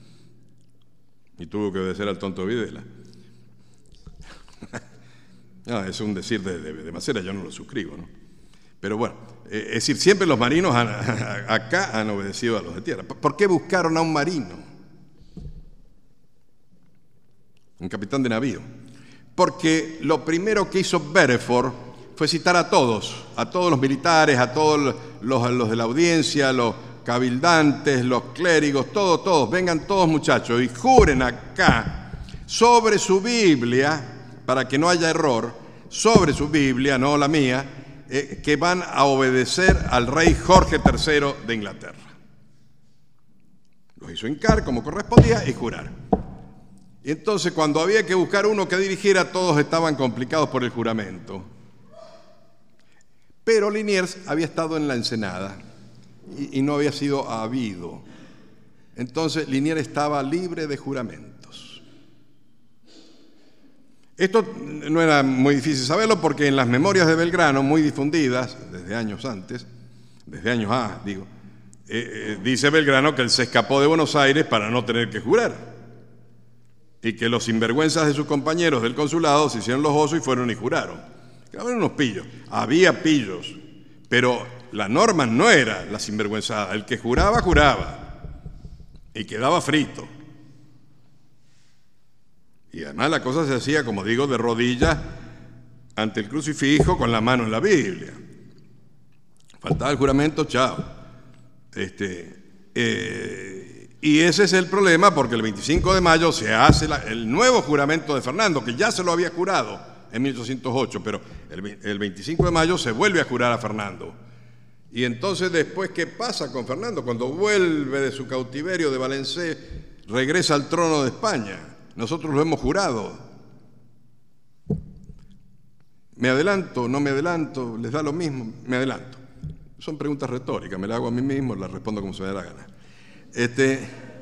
[SPEAKER 2] Y tuvo que obedecer al tonto Videla. No, es un decir de, de, de Macera, yo no lo suscribo, ¿no? Pero bueno, eh, es decir, siempre los marinos han, acá han obedecido a los de tierra. ¿Por qué buscaron a un marino? Un capitán de navío. Porque lo primero que hizo Bereford fue citar a todos, a todos los militares, a todos los, los de la audiencia, los cabildantes, los clérigos, todos, todos, vengan todos muchachos y juren acá sobre su Biblia, para que no haya error, sobre su Biblia, no la mía, eh, que van a obedecer al rey Jorge tercero de Inglaterra. Los hizo hincar como correspondía y jurar. Y entonces cuando había que buscar uno que dirigiera, todos estaban complicados por el juramento. Pero Liniers había estado en la Ensenada y, y no había sido habido. Entonces Liniers estaba libre de juramentos. Esto no era muy difícil saberlo porque en las memorias de Belgrano, muy difundidas desde años antes, desde años A, digo, eh, eh, dice Belgrano que él se escapó de Buenos Aires para no tener que jurar. Y que los sinvergüenzas de sus compañeros del consulado se hicieron los osos y fueron y juraron. Eran unos pillos. Había pillos, pero la norma no era la sinvergüenzada. El que juraba, juraba. Y quedaba frito. Y además la cosa se hacía, como digo, de rodillas ante el crucifijo con la mano en la Biblia. Faltaba el juramento, chao. Este... Eh, Y ese es el problema, porque el veinticinco de mayo se hace la, el nuevo juramento de Fernando, que ya se lo había jurado en mil ochocientos ocho, pero el, el veinticinco de mayo se vuelve a jurar a Fernando. Y entonces después, ¿qué pasa con Fernando? Cuando vuelve de su cautiverio de Valencé, regresa al trono de España. Nosotros lo hemos jurado. ¿Me adelanto? ¿No me adelanto? ¿Les da lo mismo? Me adelanto. Son preguntas retóricas, me las hago a mí mismo, las respondo como se me da la gana. Este,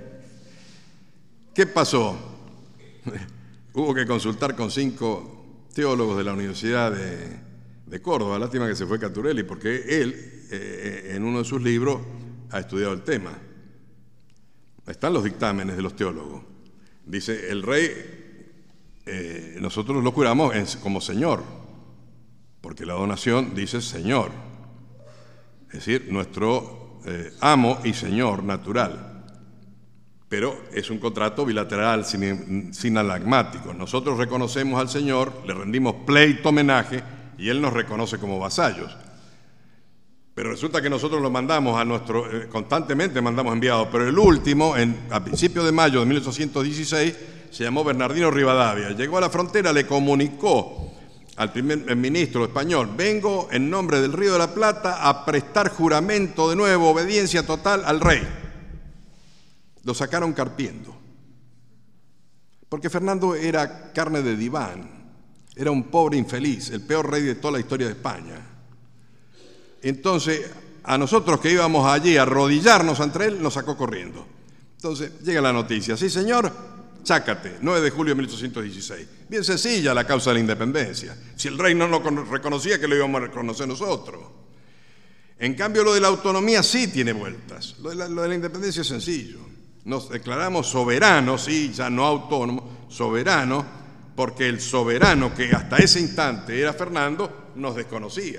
[SPEAKER 2] ¿Qué pasó? Hubo que consultar con cinco teólogos de la Universidad de, de Córdoba. Lástima que se fue Caturelli, porque él, eh, en uno de sus libros, ha estudiado el tema. Están los dictámenes de los teólogos. Dice, el rey, eh, nosotros lo curamos en, como señor, porque la donación dice señor. Es decir, nuestro eh, amo y señor natural. Pero es un contrato bilateral, sin, sin alagmáticos. Nosotros reconocemos al Señor, le rendimos pleito homenaje y Él nos reconoce como vasallos. Pero resulta que nosotros lo mandamos a nuestro, eh, constantemente mandamos enviados, pero el último, en, a principios de mayo de mil ochocientos dieciséis, se llamó Bernardino Rivadavia. Llegó a la frontera, le comunicó al primer ministro español: vengo en nombre del Río de la Plata a prestar juramento de nuevo, obediencia total al rey. Lo sacaron carpiendo, porque Fernando era carne de diván, era un pobre infeliz, el peor rey de toda la historia de España. Entonces, a nosotros que íbamos allí a arrodillarnos ante él, nos sacó corriendo. Entonces, llega la noticia: sí, señor, chácate, nueve de julio de mil ochocientos dieciséis. Bien sencilla la causa de la independencia. Si el rey no nos reconocía, que lo íbamos a reconocer nosotros. En cambio, lo de la autonomía sí tiene vueltas. Lo de la, lo de la independencia es sencillo. Nos declaramos soberanos, sí, ya no autónomos, soberanos, porque el soberano que hasta ese instante era Fernando nos desconocía.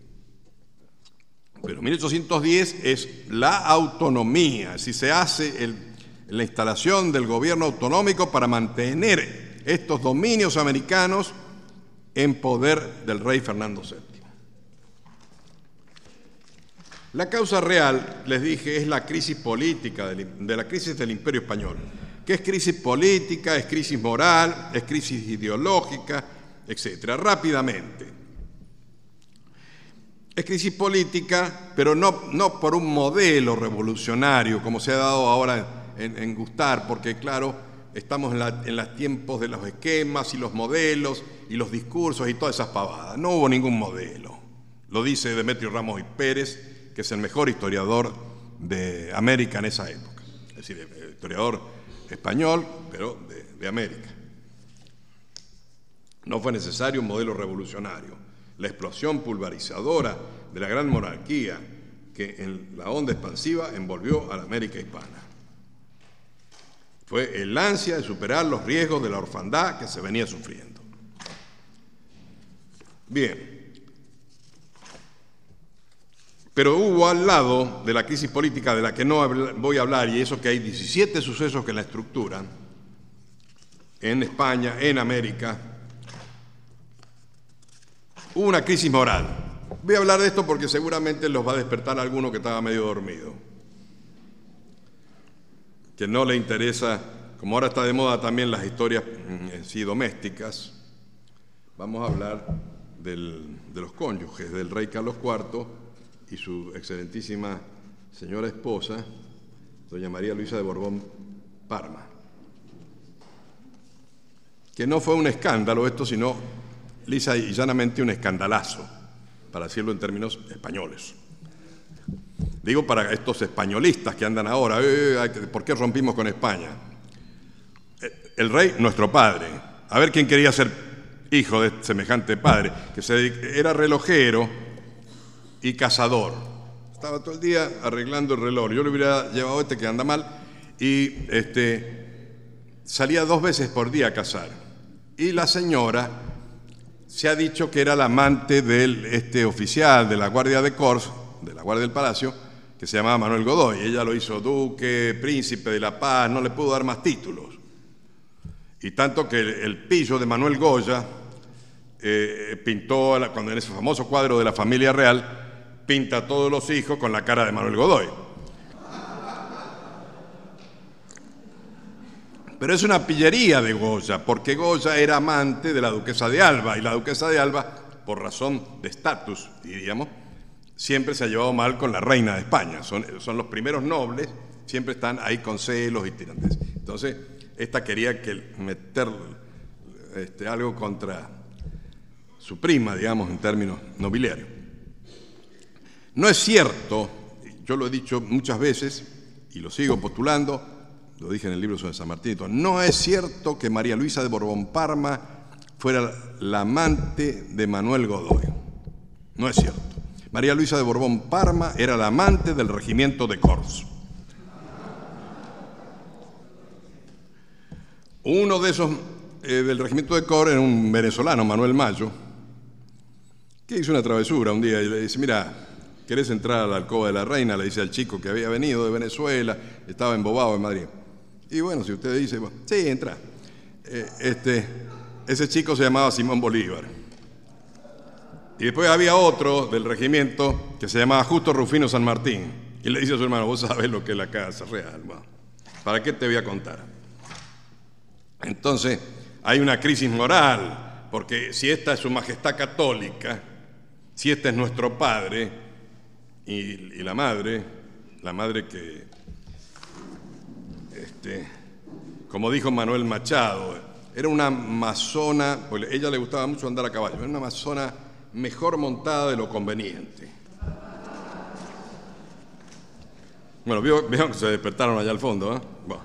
[SPEAKER 2] Pero mil ochocientos diez es la autonomía, si se hace el, la instalación del gobierno autonómico para mantener estos dominios americanos en poder del rey Fernando séptimo. La causa real, les dije, es la crisis política, del, de la crisis del Imperio Español, que es crisis política, es crisis moral, es crisis ideológica, etcétera. Rápidamente. Es crisis política, pero no, no por un modelo revolucionario, como se ha dado ahora en, en gustar, porque claro, estamos en, la, en los tiempos de los esquemas y los modelos y los discursos y todas esas pavadas. No hubo ningún modelo. Lo dice Demetrio Ramos y Pérez, que es el mejor historiador de América en esa época. Es decir, historiador español, pero de, de América. No fue necesario un modelo revolucionario. La explosión pulverizadora de la gran monarquía que en la onda expansiva envolvió a la América hispana. Fue el ansia de superar los riesgos de la orfandad que se venía sufriendo. Bien. Pero hubo al lado de la crisis política de la que no voy a hablar, y eso que hay diecisiete sucesos que la estructuran, en España, en América, hubo una crisis moral. Voy a hablar de esto porque seguramente los va a despertar a alguno que estaba medio dormido, que no le interesa, como ahora está de moda también las historias en sí domésticas. Vamos a hablar del, de los cónyuges del rey Carlos cuarto y su excelentísima señora esposa, doña María Luisa de Borbón Parma. Que no fue un escándalo esto, sino lisa y llanamente un escandalazo, para decirlo en términos españoles. Digo para estos españolistas que andan ahora, eh, ¿por qué rompimos con España? El rey, nuestro padre, a ver quién quería ser hijo de semejante padre, que se, era relojero y cazador. Estaba todo el día arreglando el reloj. Yo le hubiera llevado este que anda mal y este, salía dos veces por día a cazar. Y la señora se ha dicho que era la amante del este oficial de la Guardia de Corps, de la Guardia del Palacio, que se llamaba Manuel Godoy. Ella lo hizo duque, príncipe de la paz, no le pudo dar más títulos. Y tanto que el, el pillo de Manuel Goya eh, pintó, cuando en ese famoso cuadro de la familia real, pinta a todos los hijos con la cara de Manuel Godoy. Pero es una pillería de Goya, porque Goya era amante de la duquesa de Alba, y la duquesa de Alba, por razón de estatus, diríamos, siempre se ha llevado mal con la reina de España. Son, son los primeros nobles, siempre están ahí con celos y tirantes. Entonces, esta quería que meter este, algo contra su prima, digamos, en términos nobiliarios. No es cierto, yo lo he dicho muchas veces y lo sigo postulando, lo dije en el libro sobre San Martín, no es cierto que María Luisa de Borbón Parma fuera la amante de Manuel Godoy. No es cierto. María Luisa de Borbón Parma era la amante del regimiento de Corps. Uno de esos eh, del regimiento de Corps era un venezolano, Manuel Mayo, que hizo una travesura un día y le dice: mira, ¿querés entrar a la alcoba de la reina? Le dice al chico que había venido de Venezuela, estaba embobado en Madrid. Y bueno, si usted dice, bueno, sí, entra. Eh, este, ese chico se llamaba Simón Bolívar. Y después había otro del regimiento que se llamaba Justo Rufino San Martín. Y le dice a su hermano: vos sabés lo que es la casa real, bueno, ¿para qué te voy a contar? Entonces hay una crisis moral, porque si esta es su majestad católica, si este es nuestro padre, y, y la madre, la madre que, este, como dijo Manuel Machado, era una amazona, pues a ella le gustaba mucho andar a caballo, era una amazona mejor montada de lo conveniente. Bueno, vieron que se despertaron allá al fondo, ¿eh? Bueno.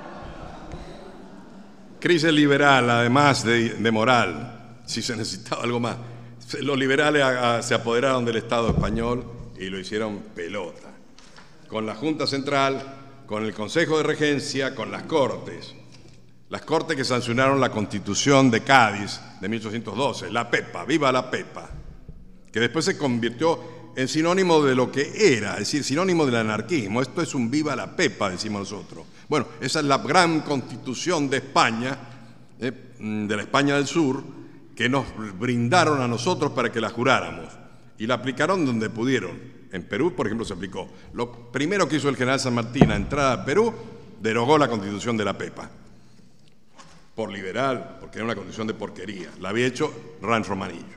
[SPEAKER 2] Crisis liberal, además de, de moral, si se necesitaba algo más. Los liberales a, a, se apoderaron del Estado español y lo hicieron pelota. Con la Junta Central, con el Consejo de Regencia, con las Cortes. Las Cortes que sancionaron la Constitución de Cádiz de mil ochocientos doce, la Pepa, viva la Pepa, que después se convirtió en sinónimo de lo que era, es decir, sinónimo del anarquismo. Esto es un viva la Pepa, decimos nosotros. Bueno, esa es la gran Constitución de España, eh, de la España del Sur, que nos brindaron a nosotros para que la juráramos, y la aplicaron donde pudieron. En Perú, por ejemplo, se aplicó. Lo primero que hizo el general San Martín a entrada a Perú, derogó la Constitución de la Pepa. Por liberal, porque era una condición de porquería. La había hecho Ranz Romanillo.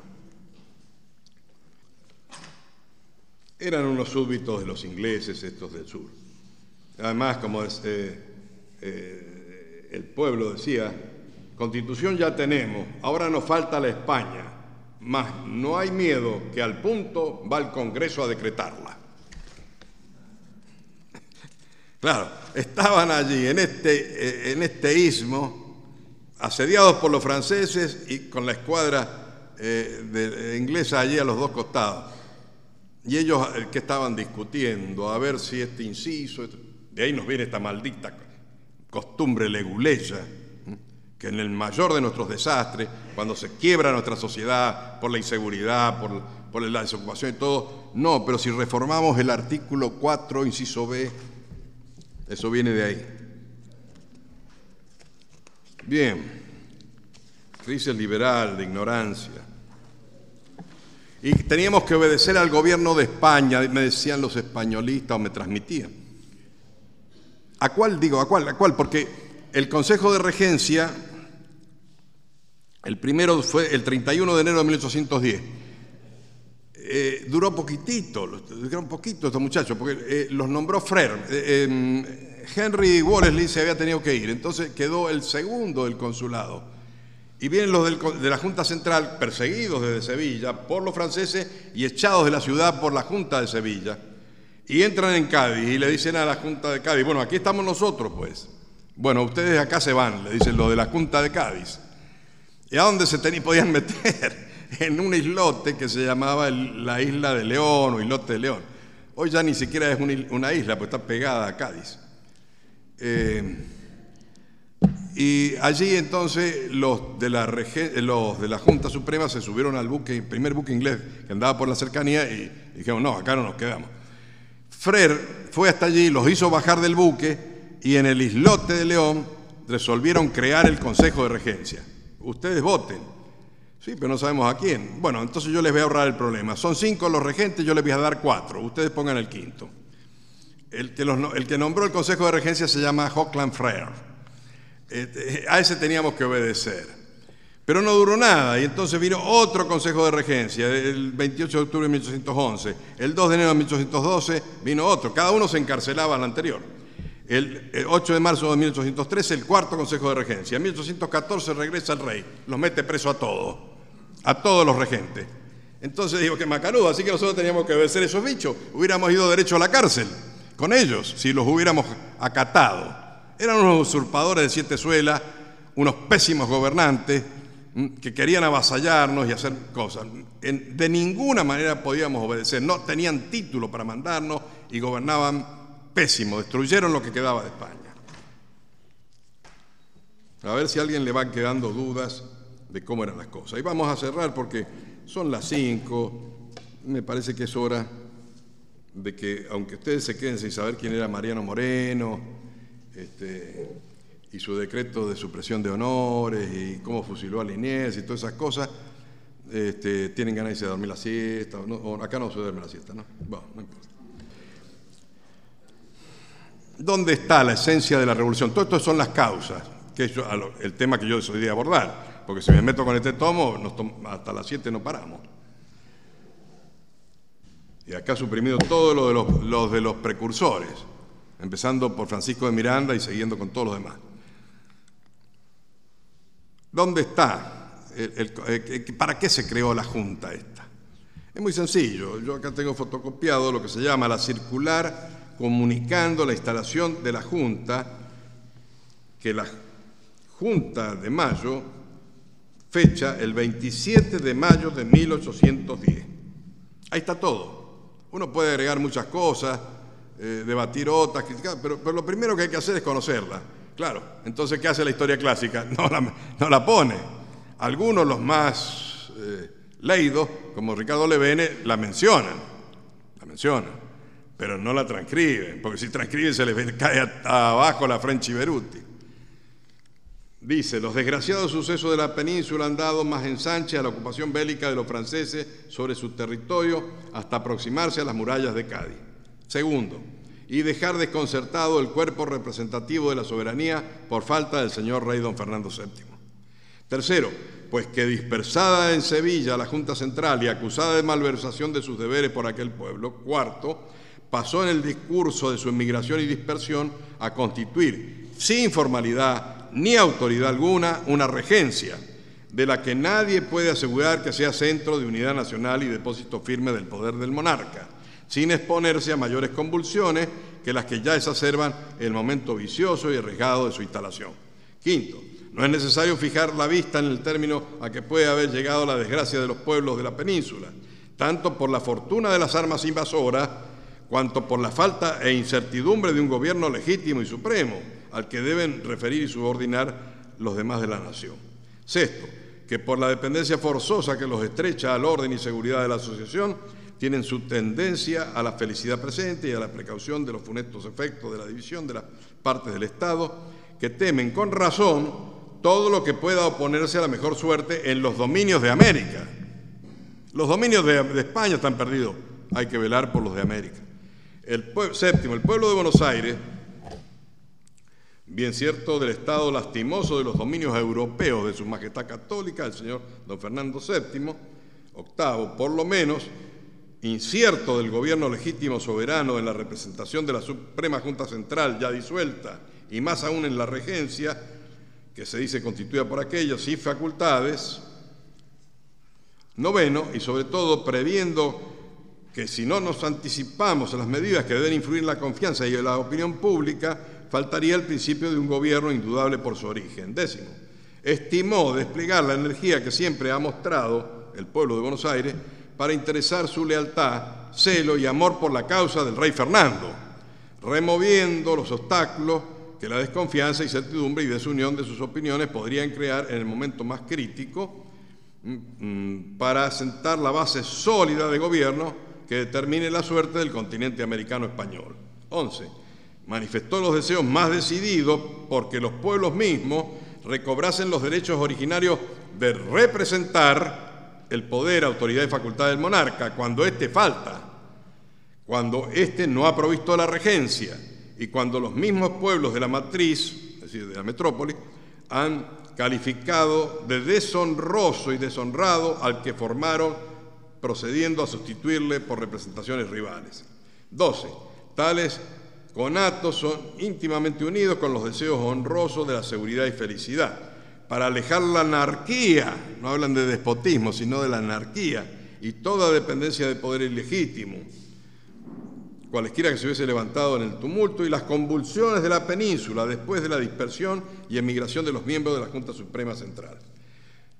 [SPEAKER 2] Eran unos súbditos de los ingleses, estos del sur. Además, como es, eh, eh, el pueblo decía, Constitución ya tenemos, ahora nos falta la España, mas no hay miedo que al punto va el Congreso a decretarla. Claro, estaban allí en este, en este istmo, asediados por los franceses y con la escuadra eh, de, inglesa allí a los dos costados. Y ellos que estaban discutiendo a ver si este inciso, de ahí nos viene esta maldita costumbre leguleya, que en el mayor de nuestros desastres, cuando se quiebra nuestra sociedad por la inseguridad, por, por la desocupación y todo, no, pero si reformamos el artículo cuatro, inciso B, eso viene de ahí. Bien, crisis liberal, de ignorancia. Y teníamos que obedecer al gobierno de España, me decían los españolistas o me transmitían. ¿A cuál digo? ¿A cuál? ¿A cuál? Porque el Consejo de Regencia, el primero fue el treinta y uno de enero de mil ochocientos diez. Eh, duró poquitito, duró poquito estos muchachos, porque eh, los nombró Frere. Eh, eh, Henry Wolseley se había tenido que ir, entonces quedó el segundo del consulado. Y vienen los del, de la Junta Central, perseguidos desde Sevilla por los franceses y echados de la ciudad por la Junta de Sevilla. Y entran en Cádiz y le dicen a la Junta de Cádiz: bueno, aquí estamos nosotros, pues. Bueno, ustedes acá se van, le dicen los de la Junta de Cádiz. ¿Y a dónde se tenían, podían meter? En un islote que se llamaba el, la Isla de León o Islote de León. Hoy ya ni siquiera es un, una isla, pues está pegada a Cádiz. Eh, y allí entonces los de, la los de la Junta Suprema se subieron al buque, el primer buque inglés que andaba por la cercanía, y dijeron: no, acá no nos quedamos. Frere fue hasta allí, los hizo bajar del buque y en el islote de León resolvieron crear el Consejo de Regencia. Ustedes voten. Sí, pero no sabemos a quién. Bueno, entonces yo les voy a ahorrar el problema. Son cinco los regentes, yo les voy a dar cuatro. Ustedes pongan el quinto. El que, los, el que nombró el Consejo de Regencia se llama Auckland Frere. Eh, a ese teníamos que obedecer. Pero no duró nada, y entonces vino otro Consejo de Regencia, el veintiocho de octubre de mil ochocientos once. El dos de enero de mil ochocientos doce vino otro. Cada uno se encarcelaba al anterior. El, el ocho de marzo de mil ochocientos trece, el cuarto Consejo de Regencia. En mil ochocientos catorce regresa el rey, los mete preso a todos, a todos los regentes. Entonces digo que macanudo, así que nosotros teníamos que obedecer esos bichos. Hubiéramos ido derecho a la cárcel con ellos, si los hubiéramos acatado. Eran unos usurpadores de siete suelas, unos pésimos gobernantes, que querían avasallarnos y hacer cosas. En, de ninguna manera podíamos obedecer, no tenían título para mandarnos y gobernaban pésimo, destruyeron lo que quedaba de España. A ver si a alguien le van quedando dudas de cómo eran las cosas. Y vamos a cerrar porque son las cinco, me parece que es hora de que, aunque ustedes se queden sin saber quién era Mariano Moreno, este, y su decreto de supresión de honores, y cómo fusiló a Liniers y todas esas cosas, este, tienen ganas de irse a dormir la siesta, o no, o acá no se duerme la siesta, ¿no? Bueno, no importa. ¿Dónde está la esencia de la revolución? Todo esto son las causas, que es el tema que yo decidí abordar, porque si me meto con este tomo, nos tom hasta las siete no paramos. Y acá ha suprimido todo lo de los, los de los precursores, empezando por Francisco de Miranda y siguiendo con todos los demás. ¿Dónde está? El, el, el, ¿Para qué se creó la Junta esta? Es muy sencillo. Yo acá tengo fotocopiado lo que se llama la circular comunicando la instalación de la Junta, que la Junta de Mayo fecha el veintisiete de mayo de mil ochocientos diez. Ahí está todo. Uno puede agregar muchas cosas, eh, debatir otras, criticar, pero, pero lo primero que hay que hacer es conocerla. Claro, entonces, ¿qué hace la historia clásica? No la, no la pone. Algunos, los más eh, leídos, como Ricardo Levene, la mencionan, la mencionan, pero no la transcriben, porque si transcriben se les cae abajo la French Beruti. Dice, los desgraciados sucesos de la península han dado más ensanche a la ocupación bélica de los franceses sobre su territorio hasta aproximarse a las murallas de Cádiz. Segundo, y dejar desconcertado el cuerpo representativo de la soberanía por falta del señor rey don Fernando séptimo. Tercero, pues que dispersada en Sevilla la Junta Central y acusada de malversación de sus deberes por aquel pueblo. Cuarto, pasó en el discurso de su emigración y dispersión a constituir, sin formalidad ni autoridad alguna, una regencia, de la que nadie puede asegurar que sea centro de unidad nacional y depósito firme del poder del monarca, sin exponerse a mayores convulsiones que las que ya exacerban el momento vicioso y arriesgado de su instalación. Quinto, no es necesario fijar la vista en el término a que puede haber llegado la desgracia de los pueblos de la península, tanto por la fortuna de las armas invasoras, cuanto por la falta e incertidumbre de un gobierno legítimo y supremo, al que deben referir y subordinar los demás de la nación. Sexto, que por la dependencia forzosa que los estrecha al orden y seguridad de la asociación, tienen su tendencia a la felicidad presente y a la precaución de los funestos efectos de la división de las partes del Estado, que temen con razón todo lo que pueda oponerse a la mejor suerte en los dominios de América. Los dominios de, de España están perdidos, hay que velar por los de América. El séptimo, el pueblo de Buenos Aires, bien cierto del estado lastimoso de los dominios europeos de su majestad católica, el señor don Fernando séptimo, octavo, por lo menos, incierto del gobierno legítimo soberano en la representación de la Suprema Junta Central ya disuelta, y más aún en la regencia, que se dice constituida por aquellos y facultades. Noveno, y sobre todo previendo que si no nos anticipamos a las medidas que deben influir en la confianza y en la opinión pública, faltaría el principio de un gobierno indudable por su origen. Décimo, estimó desplegar la energía que siempre ha mostrado el pueblo de Buenos Aires para interesar su lealtad, celo y amor por la causa del rey Fernando, removiendo los obstáculos que la desconfianza, incertidumbre y desunión de sus opiniones podrían crear en el momento más crítico para sentar la base sólida de gobierno que determine la suerte del continente americano español. once. Manifestó los deseos más decididos porque los pueblos mismos recobrasen los derechos originarios de representar el poder, autoridad y facultad del monarca cuando éste falta, cuando éste no ha provisto la regencia y cuando los mismos pueblos de la matriz, es decir, de la metrópoli, han calificado de deshonroso y deshonrado al que formaron procediendo a sustituirle por representaciones rivales. doce. Tales conatos son íntimamente unidos con los deseos honrosos de la seguridad y felicidad, para alejar la anarquía, no hablan de despotismo, sino de la anarquía, y toda dependencia de poder ilegítimo, cualesquiera que se hubiese levantado en el tumulto, y las convulsiones de la península después de la dispersión y emigración de los miembros de la Junta Suprema Central.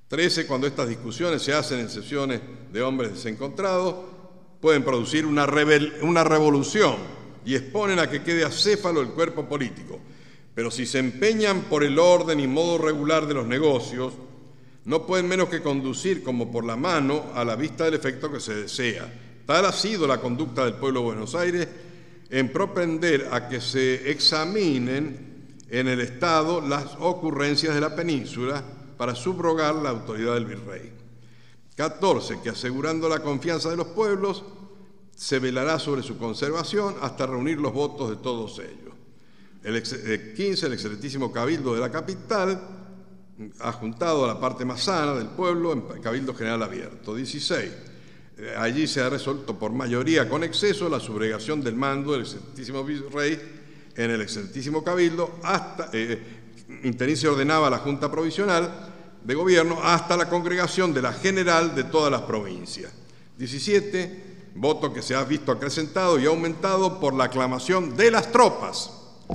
[SPEAKER 2] trece, cuando estas discusiones se hacen en sesiones de hombres desencontrados, pueden producir una, rebel- una revolución y exponen a que quede acéfalo el cuerpo político. Pero si se empeñan por el orden y modo regular de los negocios, no pueden menos que conducir como por la mano a la vista del efecto que se desea. Tal ha sido la conducta del pueblo de Buenos Aires en propender a que se examinen en el Estado las ocurrencias de la península para subrogar la autoridad del virrey. catorce. Que asegurando la confianza de los pueblos, se velará sobre su conservación hasta reunir los votos de todos ellos. El ex, eh, quince. El excelentísimo Cabildo de la capital ha juntado a la parte más sana del pueblo en Cabildo General Abierto. dieciséis. Eh, allí se ha resuelto por mayoría con exceso la subrogación del mando del excelentísimo virrey en el excelentísimo Cabildo, hasta eh, interín se ordenaba a la Junta Provisional de Gobierno hasta la congregación de la General de todas las provincias. diecisiete. Voto que se ha visto acrecentado y aumentado por la aclamación de las tropas.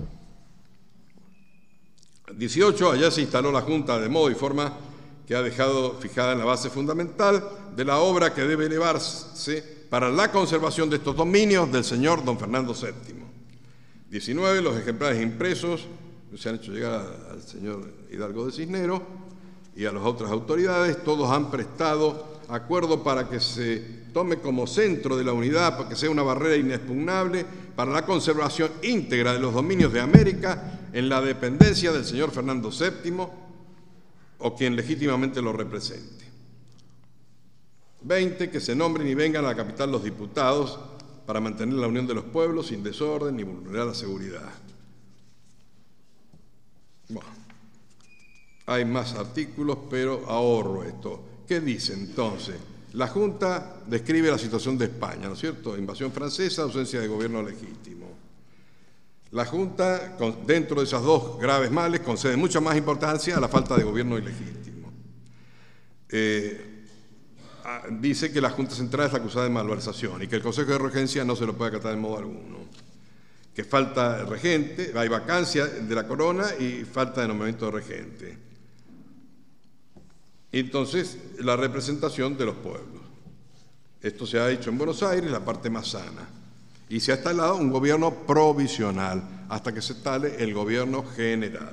[SPEAKER 2] dieciocho. Allá se instaló la Junta de modo y forma que ha dejado fijada en la base fundamental de la obra que debe elevarse para la conservación de estos dominios del señor don Fernando séptimo. diecinueve. Los ejemplares impresos se han hecho llegar al señor Hidalgo de Cisneros y a las otras autoridades. Todos han prestado acuerdo para que se tome como centro de la unidad, para que sea una barrera inexpugnable para la conservación íntegra de los dominios de América en la dependencia del señor Fernando séptimo o quien legítimamente lo represente. veinte. Que se nombren y vengan a la capital los diputados para mantener la unión de los pueblos sin desorden ni vulnerar la seguridad. Bueno, hay más artículos, pero ahorro esto. ¿Qué dice entonces? La Junta describe la situación de España, ¿no es cierto? Invasión francesa, ausencia de gobierno legítimo. La Junta, dentro de esas dos graves males, concede mucha más importancia a la falta de gobierno ilegítimo. Eh, dice que la Junta Central es la acusada de malversación y que el Consejo de Regencia no se lo puede acatar de modo alguno. Que falta regente, hay vacancia de la corona y falta de nombramiento de regente. Entonces, la representación de los pueblos. Esto se ha hecho en Buenos Aires, la parte más sana. Y se ha instalado un gobierno provisional hasta que se instale el gobierno general.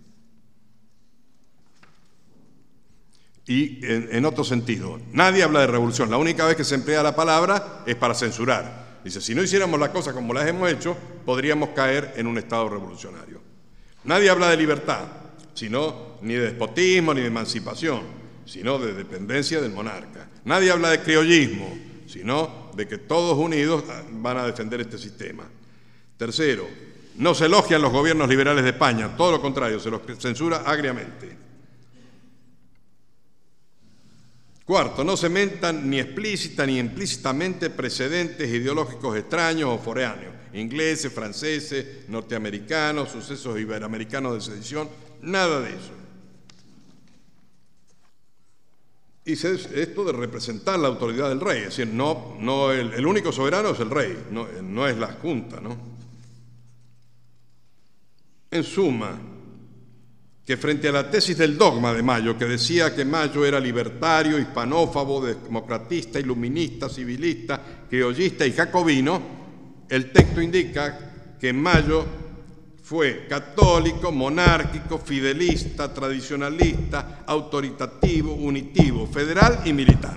[SPEAKER 2] Y en, en otro sentido, nadie habla de revolución. La única vez que se emplea la palabra es para censurar. Dice, si no hiciéramos las cosas como las hemos hecho, podríamos caer en un estado revolucionario. Nadie habla de libertad, sino ni de despotismo ni de emancipación, sino de dependencia del monarca. Nadie habla de criollismo, sino de que todos unidos van a defender este sistema. Tercero, no se elogian los gobiernos liberales de España, todo lo contrario, se los censura agriamente. Cuarto, no se mentan ni explícita ni implícitamente precedentes ideológicos extraños o foráneos, ingleses, franceses, norteamericanos, sucesos iberoamericanos de sedición, nada de eso. Y esto de representar la autoridad del rey, es decir, no, no el, el único soberano es el rey, no, no es la Junta, ¿no? En suma, que frente a la tesis del dogma de Mayo, que decía que Mayo era libertario, hispanófabo, democratista, iluminista, civilista, criollista y jacobino, el texto indica que Mayo fue católico, monárquico, fidelista, tradicionalista, autoritativo, unitivo, federal y militar.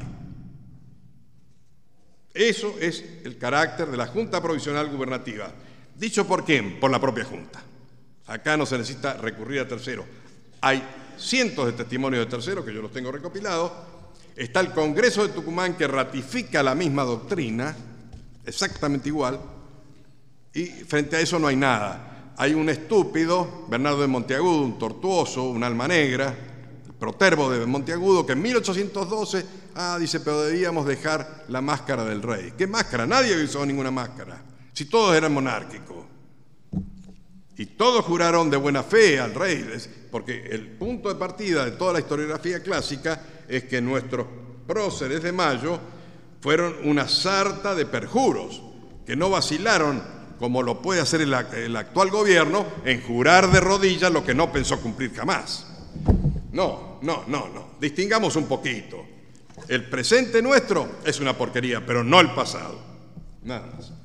[SPEAKER 2] Eso es el carácter de la Junta Provisional Gubernativa. ¿Dicho por quién? Por la propia Junta. Acá no se necesita recurrir a terceros. Hay cientos de testimonios de terceros que yo los tengo recopilados. Está el Congreso de Tucumán que ratifica la misma doctrina, exactamente igual, y frente a eso no hay nada. Hay un estúpido, Bernardo de Monteagudo, un tortuoso, un alma negra, el protervo de Monteagudo, que en mil ochocientos doce, ah, dice, pero debíamos dejar la máscara del rey. ¿Qué máscara? Nadie usó ninguna máscara, si todos eran monárquicos. Y todos juraron de buena fe al rey, porque el punto de partida de toda la historiografía clásica es que nuestros próceres de Mayo fueron una sarta de perjuros, que no vacilaron como lo puede hacer el, el actual gobierno, en jurar de rodillas lo que no pensó cumplir jamás. No, no, no, no. Distingamos un poquito. El presente nuestro es una porquería, pero no el pasado. Nada más.